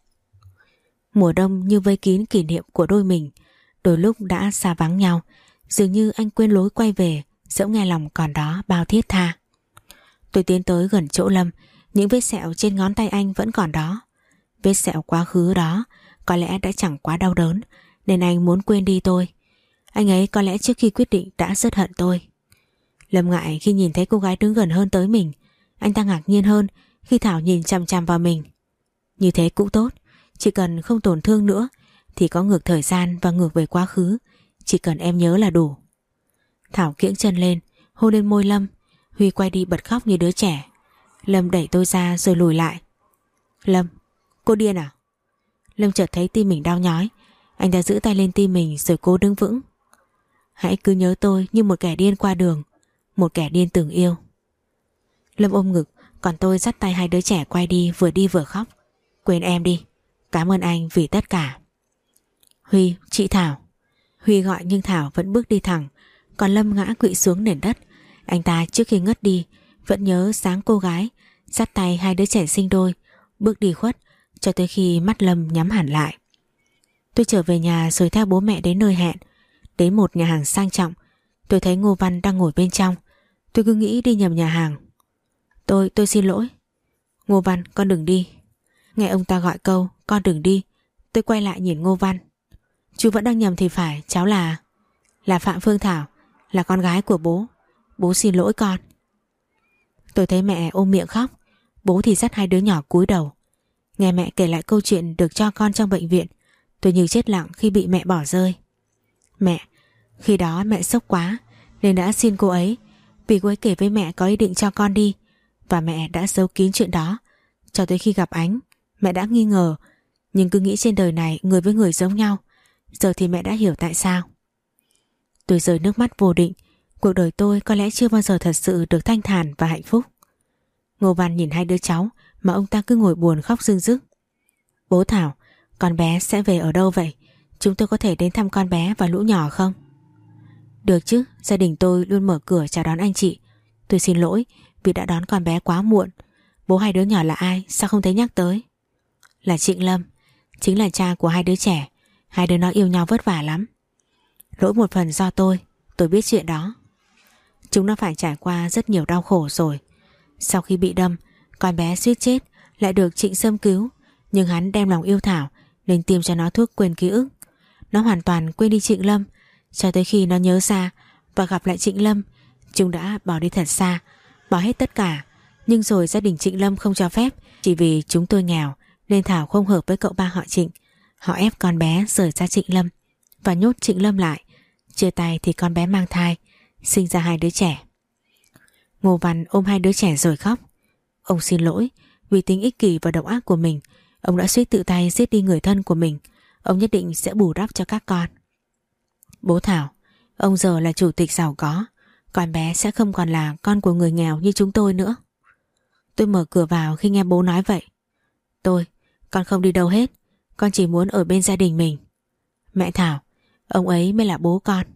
Mùa đông như vây kín kỷ niệm của đôi mình, đôi lúc đã xa vắng nhau, dường như anh quên lối quay về, dẫu nghe lòng còn đó bao thiết tha. Tôi tiến tới gần chỗ Lâm, những vết sẹo trên ngón tay anh vẫn còn đó. Vết sẹo quá khứ đó có lẽ đã chẳng quá đau đớn, nên anh muốn quên đi tôi. Anh ấy có lẽ trước khi quyết định đã rất hận tôi. Lâm ngại khi nhìn thấy cô gái đứng gần hơn tới mình. Anh ta ngạc nhiên hơn khi Thảo nhìn chằm chằm vào mình. Như thế cũng tốt, chỉ cần không tổn thương nữa thì có ngược thời gian và ngược về quá khứ, chỉ cần em nhớ là đủ. Thảo kiễng chân lên, hôn lên môi Lâm. Huy quay đi bật khóc như đứa trẻ. Lâm đẩy tôi ra rồi lùi lại. Lâm, cô điên à? Lâm chợt thấy tim mình đau nhói. Anh ta giữ tay lên tim mình rồi cố đứng vững. Hãy cứ nhớ tôi như một kẻ điên qua đường, một kẻ điên từng yêu. Lâm ôm ngực, còn tôi dắt tay hai đứa trẻ quay đi vừa khóc. Quên em đi, cảm ơn anh vì tất cả. Huy, chị Thảo. Huy gọi nhưng Thảo vẫn bước đi thẳng, còn Lâm ngã quỵ xuống nền đất. Anh ta trước khi ngất đi vẫn nhớ dáng cô gái dắt tay hai đứa trẻ sinh đôi bước đi khuất cho tới khi mắt Lâm nhắm hẳn lại. Tôi trở về nhà rồi theo bố mẹ đến nơi hẹn. Đến một nhà hàng sang trọng, tôi thấy Ngô Văn đang ngồi bên trong. Tôi cứ nghĩ đi nhầm nhà hàng. Tôi xin lỗi. Ngô Văn, con đừng đi. Nghe ông ta gọi câu con đừng đi, tôi quay lại nhìn Ngô Văn. Chú vẫn đang nhầm thì phải, cháu là Phạm Phương Thảo, là con gái của bố. Bố xin lỗi con. Tôi thấy mẹ ôm miệng khóc, bố thì dắt hai đứa nhỏ cúi đầu. Nghe mẹ kể lại câu chuyện được cho con trong bệnh viện, tôi như chết lặng khi bị mẹ bỏ rơi. Mẹ, khi đó mẹ sốc quá nên đã xin cô ấy, vì cô ấy kể với mẹ có ý định cho con đi, và mẹ đã giấu kín chuyện đó. Cho tới khi gặp Ánh, mẹ đã nghi ngờ, nhưng cứ nghĩ trên đời này người với người giống nhau. Giờ thì mẹ đã hiểu tại sao. Tôi rơi nước mắt vô định. Cuộc đời tôi có lẽ chưa bao giờ thật sự được thanh thản và hạnh phúc. Ngô Văn nhìn hai đứa cháu mà ông ta cứ ngồi buồn khóc rưng rức. Bố Thảo, con bé sẽ về ở đâu vậy? Chúng tôi có thể đến thăm con bé và lũ nhỏ không? Được chứ, gia đình tôi luôn mở cửa chào đón anh chị. Tôi xin lỗi vì đã đón con bé quá muộn. Bố hai đứa nhỏ là ai, sao không thấy nhắc tới? Là Trịnh Lâm, chính là cha của hai đứa trẻ. Hai đứa nó yêu nhau vất vả lắm. Lỗi một phần do tôi biết chuyện đó. Chúng nó phải trải qua rất nhiều đau khổ rồi. Sau khi bị đâm, con bé suýt chết, lại được Trịnh Sâm cứu. Nhưng hắn đem lòng yêu Thảo nên tiêm cho nó thuốc quên ký ức. Nó hoàn toàn quên đi Trịnh Lâm. Cho tới khi nó nhớ ra và gặp lại Trịnh Lâm, chúng đã bỏ đi thật xa, bỏ hết tất cả. Nhưng rồi gia đình Trịnh Lâm không cho phép. Chỉ vì chúng tôi nghèo nên Thảo không hợp với cậu ba họ Trịnh. Họ ép con bé rời xa Trịnh Lâm và nhốt Trịnh Lâm lại. Chia tay thì con bé mang thai, sinh ra hai đứa trẻ. Ngô Văn ôm hai đứa trẻ rồi khóc. Ông xin lỗi vì tính ích kỷ và độc ác của mình. Ông đã suýt tự tay giết đi người thân của mình. Ông nhất định sẽ bù đắp cho các con. Bố Thảo, ông giờ là chủ tịch giàu có, con bé sẽ không còn là con của người nghèo như chúng tôi nữa. Tôi mở cửa vào khi nghe bố nói vậy. Con không đi đâu hết. Con chỉ muốn ở bên gia đình mình. Mẹ Thảo, ông ấy mới là bố con.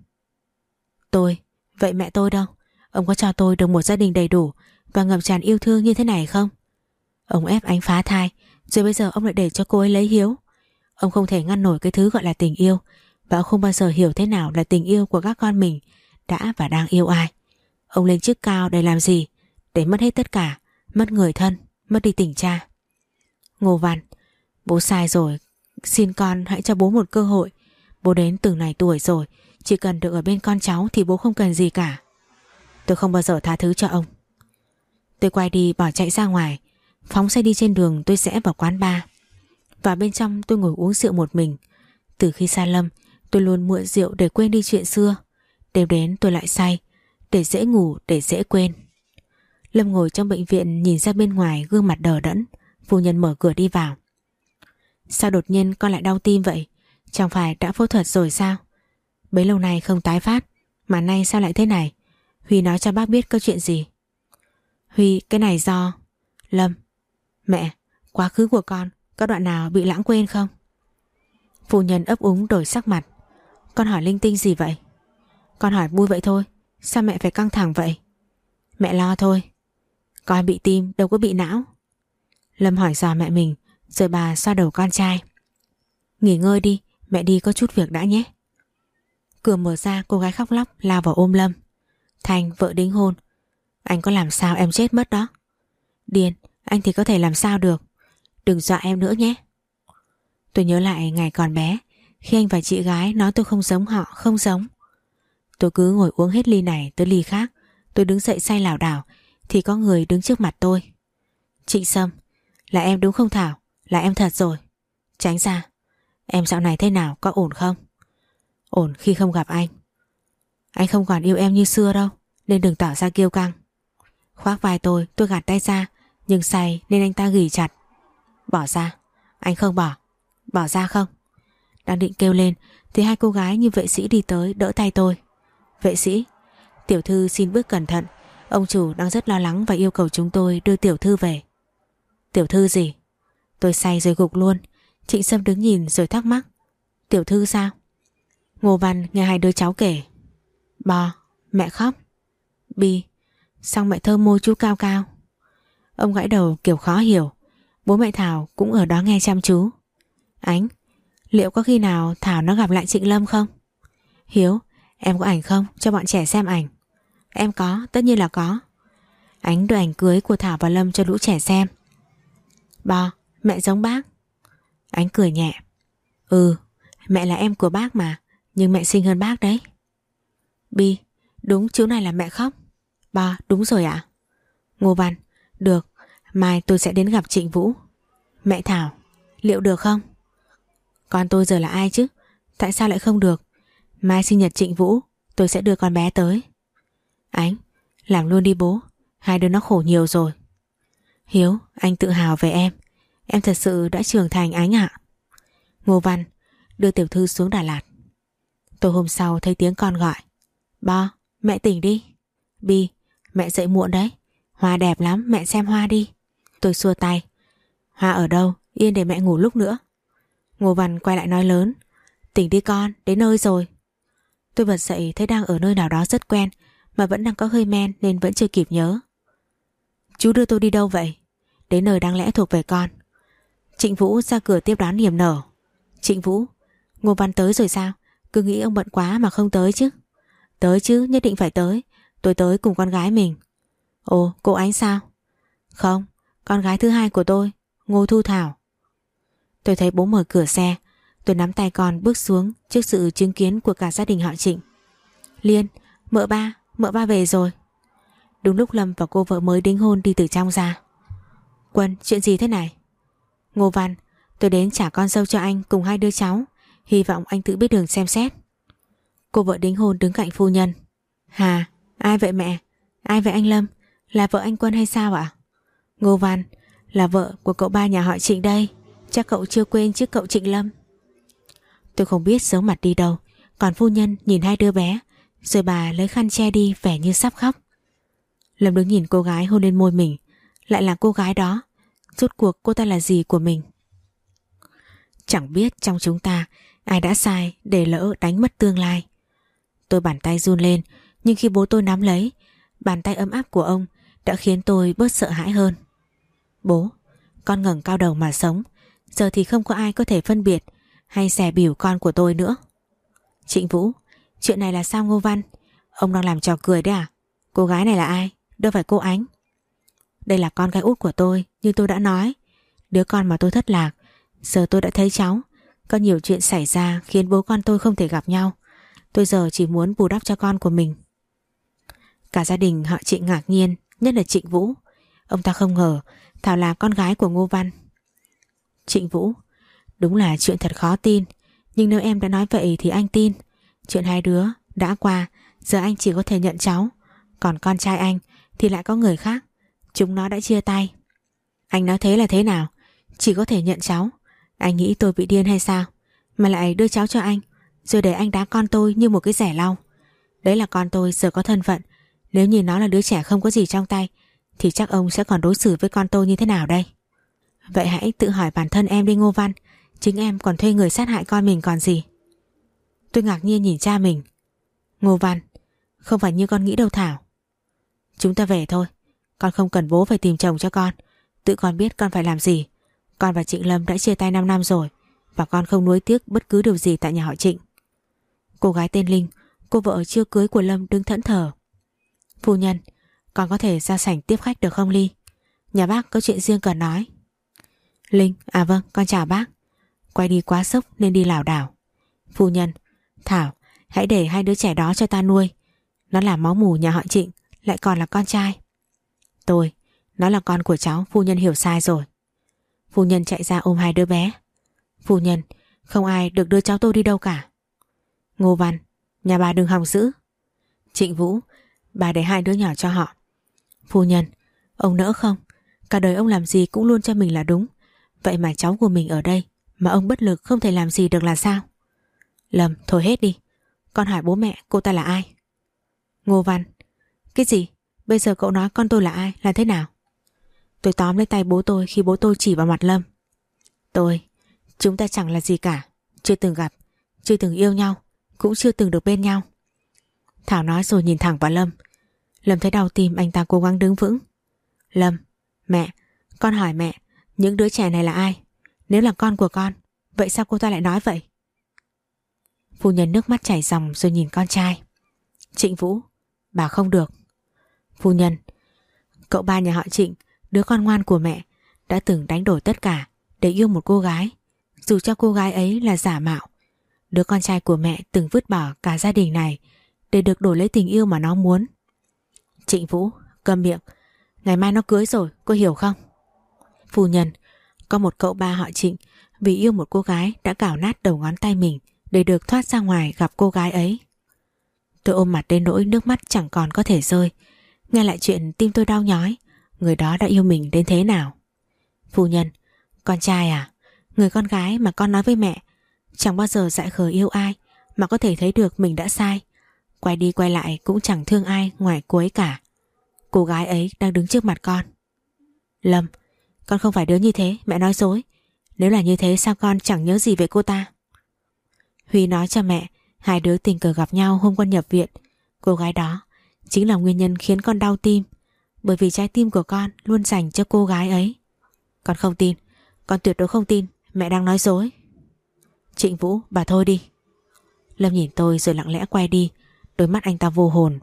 Vậy mẹ tôi đâu? Ông có cho tôi được một gia đình đầy đủ và ngập tràn yêu thương như thế này không? Ông ép Ánh phá thai, rồi bây giờ ông lại để cho cô ấy lấy Hiếu. Ông không thể ngăn nổi cái thứ gọi là tình yêu, và ông không bao giờ hiểu thế nào là tình yêu của các con mình đã và đang yêu ai. Ông lên chức cao để làm gì? Để mất hết tất cả, mất người thân, mất đi tình cha. Ngô Văn, bố sai rồi, xin con hãy cho bố một cơ hội. Bố đến từng này tuổi rồi, chỉ cần được ở bên con cháu thì bố không cần gì cả. Tôi không bao giờ tha thứ cho ông. Tôi quay đi bỏ chạy ra ngoài, phóng xe đi trên đường. Tôi rẽ vào quán bar. Và bên trong tôi ngồi uống rượu một mình. Từ khi xa Lâm, tôi luôn mượn rượu để quên đi chuyện xưa. Đêm đến tôi lại say, để dễ ngủ, để dễ quên. Lâm ngồi trong bệnh viện nhìn ra bên ngoài, gương mặt đờ đẫn. Phu nhân mở cửa đi vào. Sao đột nhiên con lại đau tim vậy? Chẳng phải đã phẫu thuật rồi sao? Bấy lâu nay không tái phát, mà nay sao lại thế này? Huy nói cho bác biết có chuyện gì. Huy, cái này do... Lâm. Mẹ, quá khứ của con có đoạn nào bị lãng quên không? Phu nhân ấp úng đổi sắc mặt. Con hỏi linh tinh gì vậy? Con hỏi vui vậy thôi. Sao mẹ phải căng thẳng vậy? Mẹ lo thôi. Con bị tim đâu có bị não. Lâm hỏi dò mẹ mình, rồi bà xoa đầu con trai. Nghỉ ngơi đi, mẹ đi có chút việc đã nhé. Cửa mở ra, cô gái khóc lóc lao vào ôm Lâm. Thành, vợ đính hôn. Anh có làm sao em chết mất đó. Điên, anh thì có thể làm sao được. Đừng dọa em nữa nhé. Tôi nhớ lại ngày còn bé, khi anh và chị gái nói tôi không giống họ, không giống. Tôi cứ ngồi uống hết ly này tới ly khác. Tôi đứng dậy say lảo đảo thì có người đứng trước mặt tôi. Chị Sâm, là em đúng không Thảo? Là em thật rồi. Tránh ra. Em dạo này thế nào, có ổn không? Ổn khi không gặp anh. Anh không còn yêu em như xưa đâu, nên đừng tỏ ra kiêu căng. Khoác vai tôi gạt tay ra, nhưng say nên anh ta ghì chặt. Bỏ ra. Anh không bỏ. Bỏ ra không? Đang định kêu lên thì hai cô gái như vệ sĩ đi tới đỡ tay tôi. Vệ sĩ, tiểu thư xin bước cẩn thận. Ông chủ đang rất lo lắng và yêu cầu chúng tôi đưa tiểu thư về. Tiểu thư gì? Tôi say rồi gục luôn. Trịnh Sâm đứng nhìn rồi thắc mắc. Tiểu thư sao? Ngô Văn nghe hai đứa cháu kể. Bò, mẹ khóc. Bi, xong mẹ thơm môi chú Cao Cao. Ông gãi đầu kiểu khó hiểu. Bố mẹ Thảo cũng ở đó nghe chăm chú. Ánh, liệu có khi nào Thảo nó gặp lại Trịnh Lâm không? Hiếu, em có ảnh không? Cho bọn trẻ xem ảnh. Em có, tất nhiên là có. Ánh đưa ảnh cưới của Thảo và Lâm cho lũ trẻ xem. Bò, mẹ giống bác. Ánh cười nhẹ. Ừ, mẹ là em của bác mà, nhưng mẹ xinh hơn bác đấy. Bi, đúng chú này là mẹ khóc. Bò, đúng rồi ạ. Ngô Văn, được, mai tôi sẽ đến gặp Trịnh Vũ. Mẹ Thảo, liệu được không? Con tôi giờ là ai chứ? Tại sao lại không được? Mai sinh nhật Trịnh Vũ, tôi sẽ đưa con bé tới. Ánh, làm luôn đi bố. Hai đứa nó khổ nhiều rồi. Hiếu, anh tự hào về em. Em thật sự đã trưởng thành Ánh ạ. Ngô Văn, đưa tiểu thư xuống Đà Lạt. Tối hôm sau thấy tiếng con gọi. Bo, mẹ tỉnh đi. Bi, mẹ dậy muộn đấy. Hoa đẹp lắm, mẹ xem hoa đi. Tôi xua tay. Hoa ở đâu, yên để mẹ ngủ lúc nữa. Ngô Văn quay lại nói lớn. Tỉnh đi con, đến nơi rồi. Tôi bật dậy thấy đang ở nơi nào đó rất quen, mà vẫn đang có hơi men nên vẫn chưa kịp nhớ. Chú đưa tôi đi đâu vậy? Đến nơi đáng lẽ thuộc về con. Trịnh Vũ ra cửa tiếp đón niềm nở. Trịnh Vũ, Ngô Văn tới rồi sao? Cứ nghĩ ông bận quá mà không tới chứ. Tới chứ, nhất định phải tới. Tôi tới cùng con gái mình. Ồ, cô Ánh sao? Không, con gái thứ hai của tôi, Ngô Thu Thảo. Tôi thấy bố mở cửa xe. Tôi nắm tay con bước xuống trước sự chứng kiến của cả gia đình họ Trịnh. Liên, mợ ba về rồi. Đúng lúc Lâm và cô vợ mới đính hôn đi từ trong ra. Quân, chuyện gì thế này? Ngô Văn, tôi đến trả con dâu cho anh cùng hai đứa cháu. Hy vọng anh tự biết đường xem xét. Cô vợ đính hôn đứng cạnh phu nhân. Hà, ai vậy mẹ? Ai vậy anh Lâm? Là vợ anh Quân hay sao ạ? Ngô Văn, là vợ của cậu ba nhà họ Trịnh đây. Chắc cậu chưa quên chứ cậu Trịnh Lâm. Tôi không biết giấu mặt đi đâu. Còn phu nhân nhìn hai đứa bé, rồi bà lấy khăn che đi vẻ như sắp khóc. Lâm đứng nhìn cô gái hôn lên môi mình. Lại là cô gái đó. Rốt cuộc cô ta là gì của mình? Chẳng biết trong chúng ta ai đã sai để lỡ đánh mất tương lai. Tôi bàn tay run lên, nhưng khi bố tôi nắm lấy, bàn tay ấm áp của ông đã khiến tôi bớt sợ hãi hơn. Bố, con ngẩng cao đầu mà sống. Giờ thì không có ai có thể phân biệt hay dè bỉu con của tôi nữa. Trịnh Vũ, chuyện này là sao Ngô Văn? Ông đang làm trò cười đấy à? Cô gái này là ai? Đâu phải cô Ánh. Đây là con gái út của tôi, như tôi đã nói. Đứa con mà tôi thất lạc. Giờ tôi đã thấy cháu. Có nhiều chuyện xảy ra khiến bố con tôi không thể gặp nhau. Tôi giờ chỉ muốn bù đắp cho con của mình. Cả gia đình họ Trịnh ngạc nhiên, nhất là Trịnh Vũ. Ông ta không ngờ Thảo là con gái của Ngô Văn. Trịnh Vũ, đúng là chuyện thật khó tin. Nhưng nếu em đã nói vậy thì anh tin. Chuyện hai đứa đã qua, giờ anh chỉ có thể nhận cháu. Còn con trai anh thì lại có người khác. Chúng nó đã chia tay. Anh nói thế là thế nào? Chỉ có thể nhận cháu. Anh nghĩ tôi bị điên hay sao mà lại đưa cháu cho anh, rồi để anh đá con tôi như một cái rẻ lau. Đấy là con tôi giờ có thân phận. Nếu như nó là đứa trẻ không có gì trong tay thì chắc ông sẽ còn đối xử với con tôi như thế nào đây? Vậy hãy tự hỏi bản thân em đi Ngô Văn. Chính em còn thuê người sát hại con mình còn gì. Tôi ngạc nhiên nhìn cha mình. Ngô Văn, không phải như con nghĩ đâu Thảo. Chúng ta về thôi. Con không cần bố phải tìm chồng cho con. Tự con biết con phải làm gì. Con và Trịnh Lâm đã chia tay 5 năm rồi, và con không nuối tiếc bất cứ điều gì tại nhà họ Trịnh. Cô gái tên Linh, cô vợ chưa cưới của Lâm, đứng thẫn thờ. Phu nhân, con có thể ra sảnh tiếp khách được không Ly? Nhà bác có chuyện riêng cần nói. Linh, à vâng, con chào bác. Quay đi quá sốc nên đi lảo đảo. Phu nhân, Thảo, hãy để hai đứa trẻ đó cho ta nuôi. Nó là máu mủ nhà họ Trịnh, lại còn là con trai. Nó là con của cháu, phu nhân hiểu sai rồi. Phu nhân chạy ra ôm hai đứa bé. Phu nhân, không ai được đưa cháu tôi đi đâu cả. Ngô Văn, nhà bà đừng hòng giữ. Trịnh Vũ, bà để hai đứa nhỏ cho họ. Phu nhân, ông nỡ không? Cả đời ông làm gì cũng luôn cho mình là đúng. Vậy mà cháu của mình ở đây mà ông bất lực không thể làm gì được là sao? Lâm, thôi hết đi. Con hỏi bố mẹ cô ta là ai? Ngô Văn, cái gì? Bây giờ cậu nói con tôi là ai, là thế nào? Tôi tóm lấy tay bố tôi khi bố tôi chỉ vào mặt Lâm. Chúng ta chẳng là gì cả. Chưa từng gặp, chưa từng yêu nhau, cũng chưa từng được bên nhau. Thảo nói rồi nhìn thẳng vào Lâm. Lâm thấy đau tim, anh ta cố gắng đứng vững. Lâm, mẹ, con hỏi mẹ, những đứa trẻ này là ai? Nếu là con của con, vậy sao cô ta lại nói vậy? Phu nhân nước mắt chảy ròng rồi nhìn con trai. Trịnh Vũ, bà không được. Phu nhân, cậu ba nhà họ Trịnh, đứa con ngoan của mẹ, đã từng đánh đổi tất cả để yêu một cô gái, dù cho cô gái ấy là giả mạo. Đứa con trai của mẹ từng vứt bỏ cả gia đình này để được đổi lấy tình yêu mà nó muốn. Trịnh Vũ, câm miệng. Ngày mai nó cưới rồi, cô hiểu không? Phu nhân, có một cậu ba họ Trịnh vì yêu một cô gái đã cào nát đầu ngón tay mình để được thoát ra ngoài gặp cô gái ấy. Tôi ôm mặt đến nỗi nước mắt chẳng còn có thể rơi. Nghe lại chuyện tim tôi đau nhói. Người đó đã yêu mình đến thế nào? Phu nhân, con trai à? Người con gái mà con nói với mẹ chẳng bao giờ dại khờ yêu ai mà có thể thấy được mình đã sai. Quay đi quay lại cũng chẳng thương ai ngoài cô ấy cả. Cô gái ấy đang đứng trước mặt con. Lâm, con không phải đứa như thế, mẹ nói dối. Nếu là như thế sao con chẳng nhớ gì về cô ta? Huy nói cho mẹ hai đứa tình cờ gặp nhau hôm con nhập viện. Cô gái đó chính là nguyên nhân khiến con đau tim, bởi vì trái tim của con luôn dành cho cô gái ấy. Con không tin, con tuyệt đối không tin, mẹ đang nói dối. Trịnh Vũ, bà thôi đi. Lâm nhìn tôi rồi lặng lẽ quay đi. Đôi mắt anh ta vô hồn.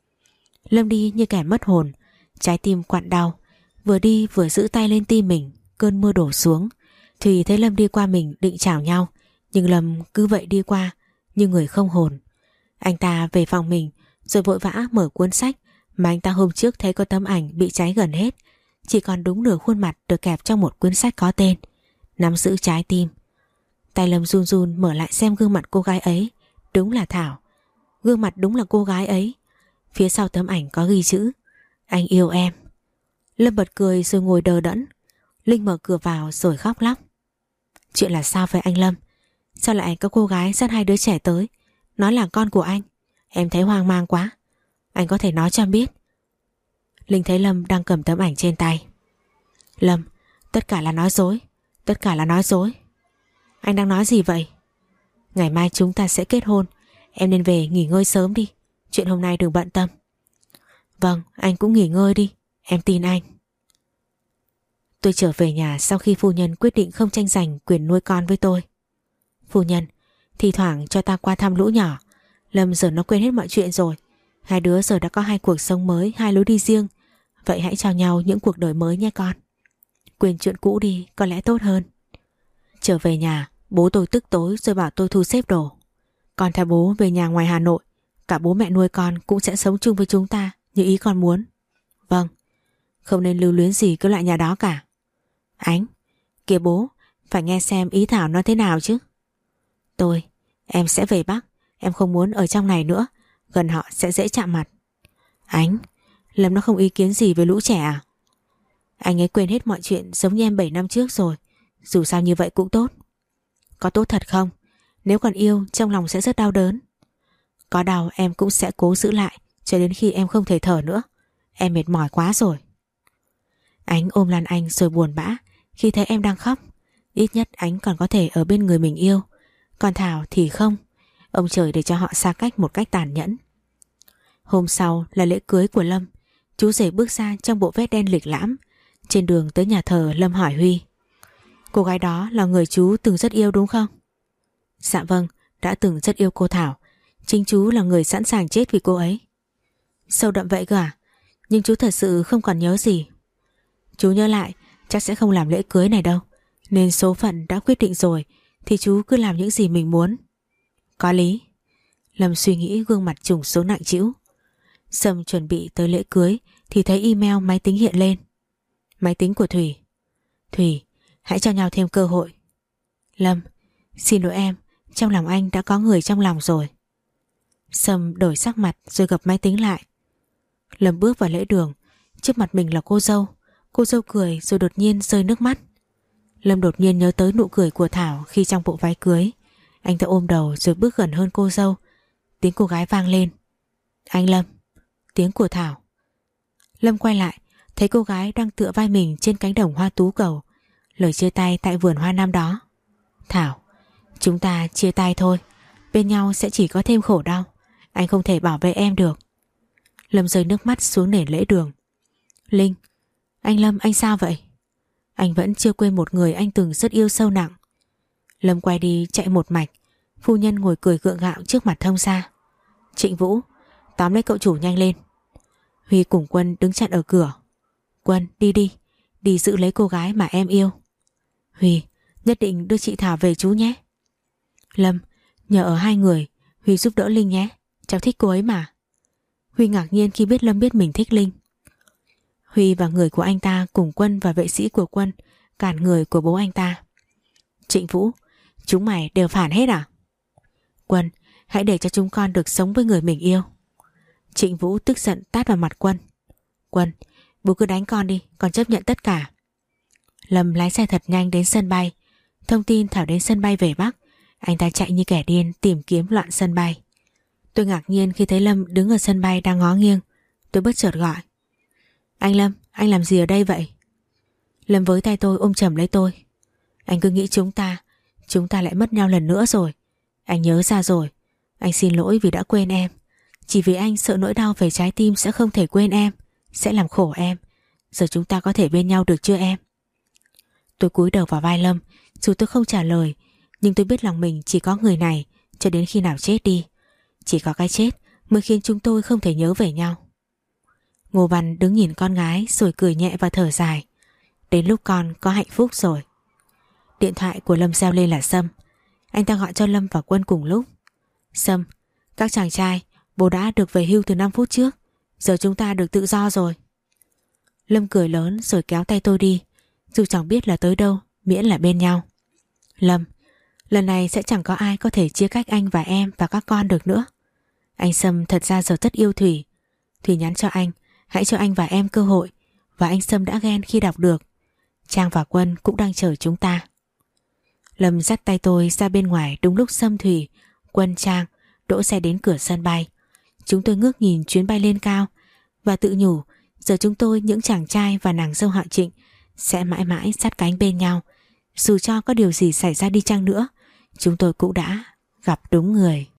Lâm đi như kẻ mất hồn. Trái tim quặn đau. Vừa đi vừa giữ tay lên tim mình. Cơn mưa đổ xuống. Thùy thấy Lâm đi qua mình định chào nhau, nhưng Lâm cứ vậy đi qua như người không hồn. Anh ta về phòng mình rồi vội vã mở cuốn sách mà anh ta hôm trước thấy có tấm ảnh bị cháy gần hết. Chỉ còn đúng nửa khuôn mặt được kẹp trong một cuốn sách có tên Nắm giữ trái tim. Tay Lâm run run mở lại xem gương mặt cô gái ấy. Đúng là Thảo. Gương mặt đúng là cô gái ấy. Phía sau tấm ảnh có ghi chữ Anh yêu em. Lâm bật cười rồi ngồi đờ đẫn. Linh mở cửa vào rồi khóc lóc. Chuyện là sao vậy anh Lâm? Sao lại có cô gái dắt hai đứa trẻ tới nói là con của anh? Em thấy hoang mang quá. Anh có thể nói cho em biết. Linh thấy Lâm đang cầm tấm ảnh trên tay. Lâm, tất cả là nói dối. Tất cả là nói dối. Anh đang nói gì vậy? Ngày mai chúng ta sẽ kết hôn. Em nên về nghỉ ngơi sớm đi. Chuyện hôm nay đừng bận tâm. Vâng, anh cũng nghỉ ngơi đi. Em tin anh. Tôi trở về nhà sau khi phu nhân quyết định không tranh giành quyền nuôi con với tôi. Phu nhân, thì thoảng cho ta qua thăm lũ nhỏ. Lâm giờ nó quên hết mọi chuyện rồi. Hai đứa giờ đã có hai cuộc sống mới, hai lối đi riêng. Vậy hãy chào nhau những cuộc đời mới nhé con. Quên chuyện cũ đi, có lẽ tốt hơn. Trở về nhà, bố tôi tức tối rồi bảo tôi thu xếp đồ. Con theo bố về nhà ngoài Hà Nội. Cả bố mẹ nuôi con cũng sẽ sống chung với chúng ta như ý con muốn. Vâng. Không nên lưu luyến gì cái loại nhà đó cả. Ánh, kìa bố, phải nghe xem ý Thảo nói thế nào chứ. Em sẽ về Bắc. Em không muốn ở trong này nữa. Gần họ sẽ dễ chạm mặt. Ánh, Lâm nó không ý kiến gì về lũ trẻ à? Anh ấy quên hết mọi chuyện giống như em 7 năm trước rồi. Dù sao như vậy cũng tốt. Có tốt thật không? Nếu còn yêu trong lòng sẽ rất đau đớn. Có đau em cũng sẽ cố giữ lại cho đến khi em không thể thở nữa. Em mệt mỏi quá rồi. Ánh ôm Lan Anh rồi buồn bã khi thấy em đang khóc. Ít nhất Ánh còn có thể ở bên người mình yêu. Còn Thảo thì không. Ông trời để cho họ xa cách một cách tàn nhẫn. Hôm sau là lễ cưới của Lâm. Chú rể bước ra trong bộ vest đen lịch lãm. Trên đường tới nhà thờ, Lâm hỏi Huy: cô gái đó là người chú từng rất yêu đúng không? Dạ vâng, đã từng rất yêu cô Thảo. Chính chú là người sẵn sàng chết vì cô ấy. Sâu đậm vậy cơ à? Nhưng chú thật sự không còn nhớ gì. Chú nhớ lại chắc sẽ không làm lễ cưới này đâu. Nên số phận đã quyết định rồi thì chú cứ làm những gì mình muốn. Có lý. Lâm suy nghĩ, gương mặt trùng xuống nặng trĩu. Sâm chuẩn bị tới lễ cưới thì thấy email máy tính hiện lên. Máy tính của Thủy. Thủy, hãy cho nhau thêm cơ hội. Lâm, xin lỗi em, trong lòng anh đã có người trong lòng rồi. Sâm đổi sắc mặt rồi gập máy tính lại. Lâm bước vào lễ đường. Trước mặt mình là cô dâu. Cô dâu cười rồi đột nhiên rơi nước mắt. Lâm đột nhiên nhớ tới nụ cười của Thảo khi trong bộ váy cưới. Anh ta ôm đầu rồi bước gần hơn cô dâu. Tiếng cô gái vang lên. Anh Lâm. Tiếng của Thảo. Lâm quay lại, thấy cô gái đang tựa vai mình trên cánh đồng hoa tú cầu. Lời chia tay tại vườn hoa năm đó. Thảo, chúng ta chia tay thôi. Bên nhau sẽ chỉ có thêm khổ đau. Anh không thể bảo vệ em được. Lâm rơi nước mắt xuống nền lễ đường. Linh, anh Lâm, anh sao vậy? Anh vẫn chưa quên một người anh từng rất yêu sâu nặng. Lâm quay đi chạy một mạch. Phu nhân ngồi cười gượng gạo trước mặt thông gia. Trịnh Vũ, tóm lấy cậu chủ nhanh lên. Huy cùng Quân đứng chặn ở cửa. Quân, đi đi, đi giữ lấy cô gái mà em yêu. Huy, nhất định đưa chị Thảo về chú nhé. Lâm, nhờ ở hai người, Huy giúp đỡ Linh nhé. Cháu thích cô ấy mà. Huy ngạc nhiên khi biết Lâm biết mình thích Linh. Huy và người của anh ta cùng Quân và vệ sĩ của Quân cản người của bố anh ta. Trịnh Vũ, chúng mày đều phản hết à? Quân, hãy để cho chúng con được sống với người mình yêu. Trịnh Vũ tức giận tát vào mặt Quân. Quân, bố cứ đánh con đi, con chấp nhận tất cả. Lâm lái xe thật nhanh đến sân bay. Thông tin Thảo đến sân bay về Bắc. Anh ta chạy như kẻ điên tìm kiếm loạn sân bay. Tôi ngạc nhiên khi thấy Lâm đứng ở sân bay đang ngó nghiêng. Tôi bất chợt gọi. Anh Lâm, anh làm gì ở đây vậy? Lâm với tay tôi ôm chầm lấy tôi. Anh cứ nghĩ chúng ta lại mất nhau lần nữa rồi. Anh nhớ ra rồi. Anh xin lỗi vì đã quên em. Chỉ vì anh sợ nỗi đau về trái tim sẽ không thể quên em, sẽ làm khổ em. Giờ chúng ta có thể bên nhau được chưa em? Tôi cúi đầu vào vai Lâm. Dù tôi không trả lời, nhưng tôi biết lòng mình chỉ có người này cho đến khi nào chết đi. Chỉ có cái chết mới khiến chúng tôi không thể nhớ về nhau. Ngô Văn đứng nhìn con gái rồi cười nhẹ và thở dài. Đến lúc con có hạnh phúc rồi. Điện thoại của Lâm reo lên là Sâm. Anh ta gọi cho Lâm và Quân cùng lúc. Sâm, các chàng trai, bố đã được về hưu từ 5 phút trước. Giờ chúng ta được tự do rồi. Lâm cười lớn rồi kéo tay tôi đi. Dù chẳng biết là tới đâu, miễn là bên nhau. Lâm, lần này sẽ chẳng có ai có thể chia cách anh và em và các con được nữa. Anh Sâm thật ra giờ rất yêu Thủy. Thủy nhắn cho anh, hãy cho anh và em cơ hội. Và anh Sâm đã ghen khi đọc được. Trang và Quân cũng đang chờ chúng ta. Lâm dắt tay tôi ra bên ngoài đúng lúc Sâm, Thủy, Quân, Trang đỗ xe đến cửa sân bay. Chúng tôi ngước nhìn chuyến bay lên cao và tự nhủ giờ chúng tôi, những chàng trai và nàng dâu họ Trịnh, sẽ mãi mãi sát cánh bên nhau. Dù cho có điều gì xảy ra đi chăng nữa, chúng tôi cũng đã gặp đúng người.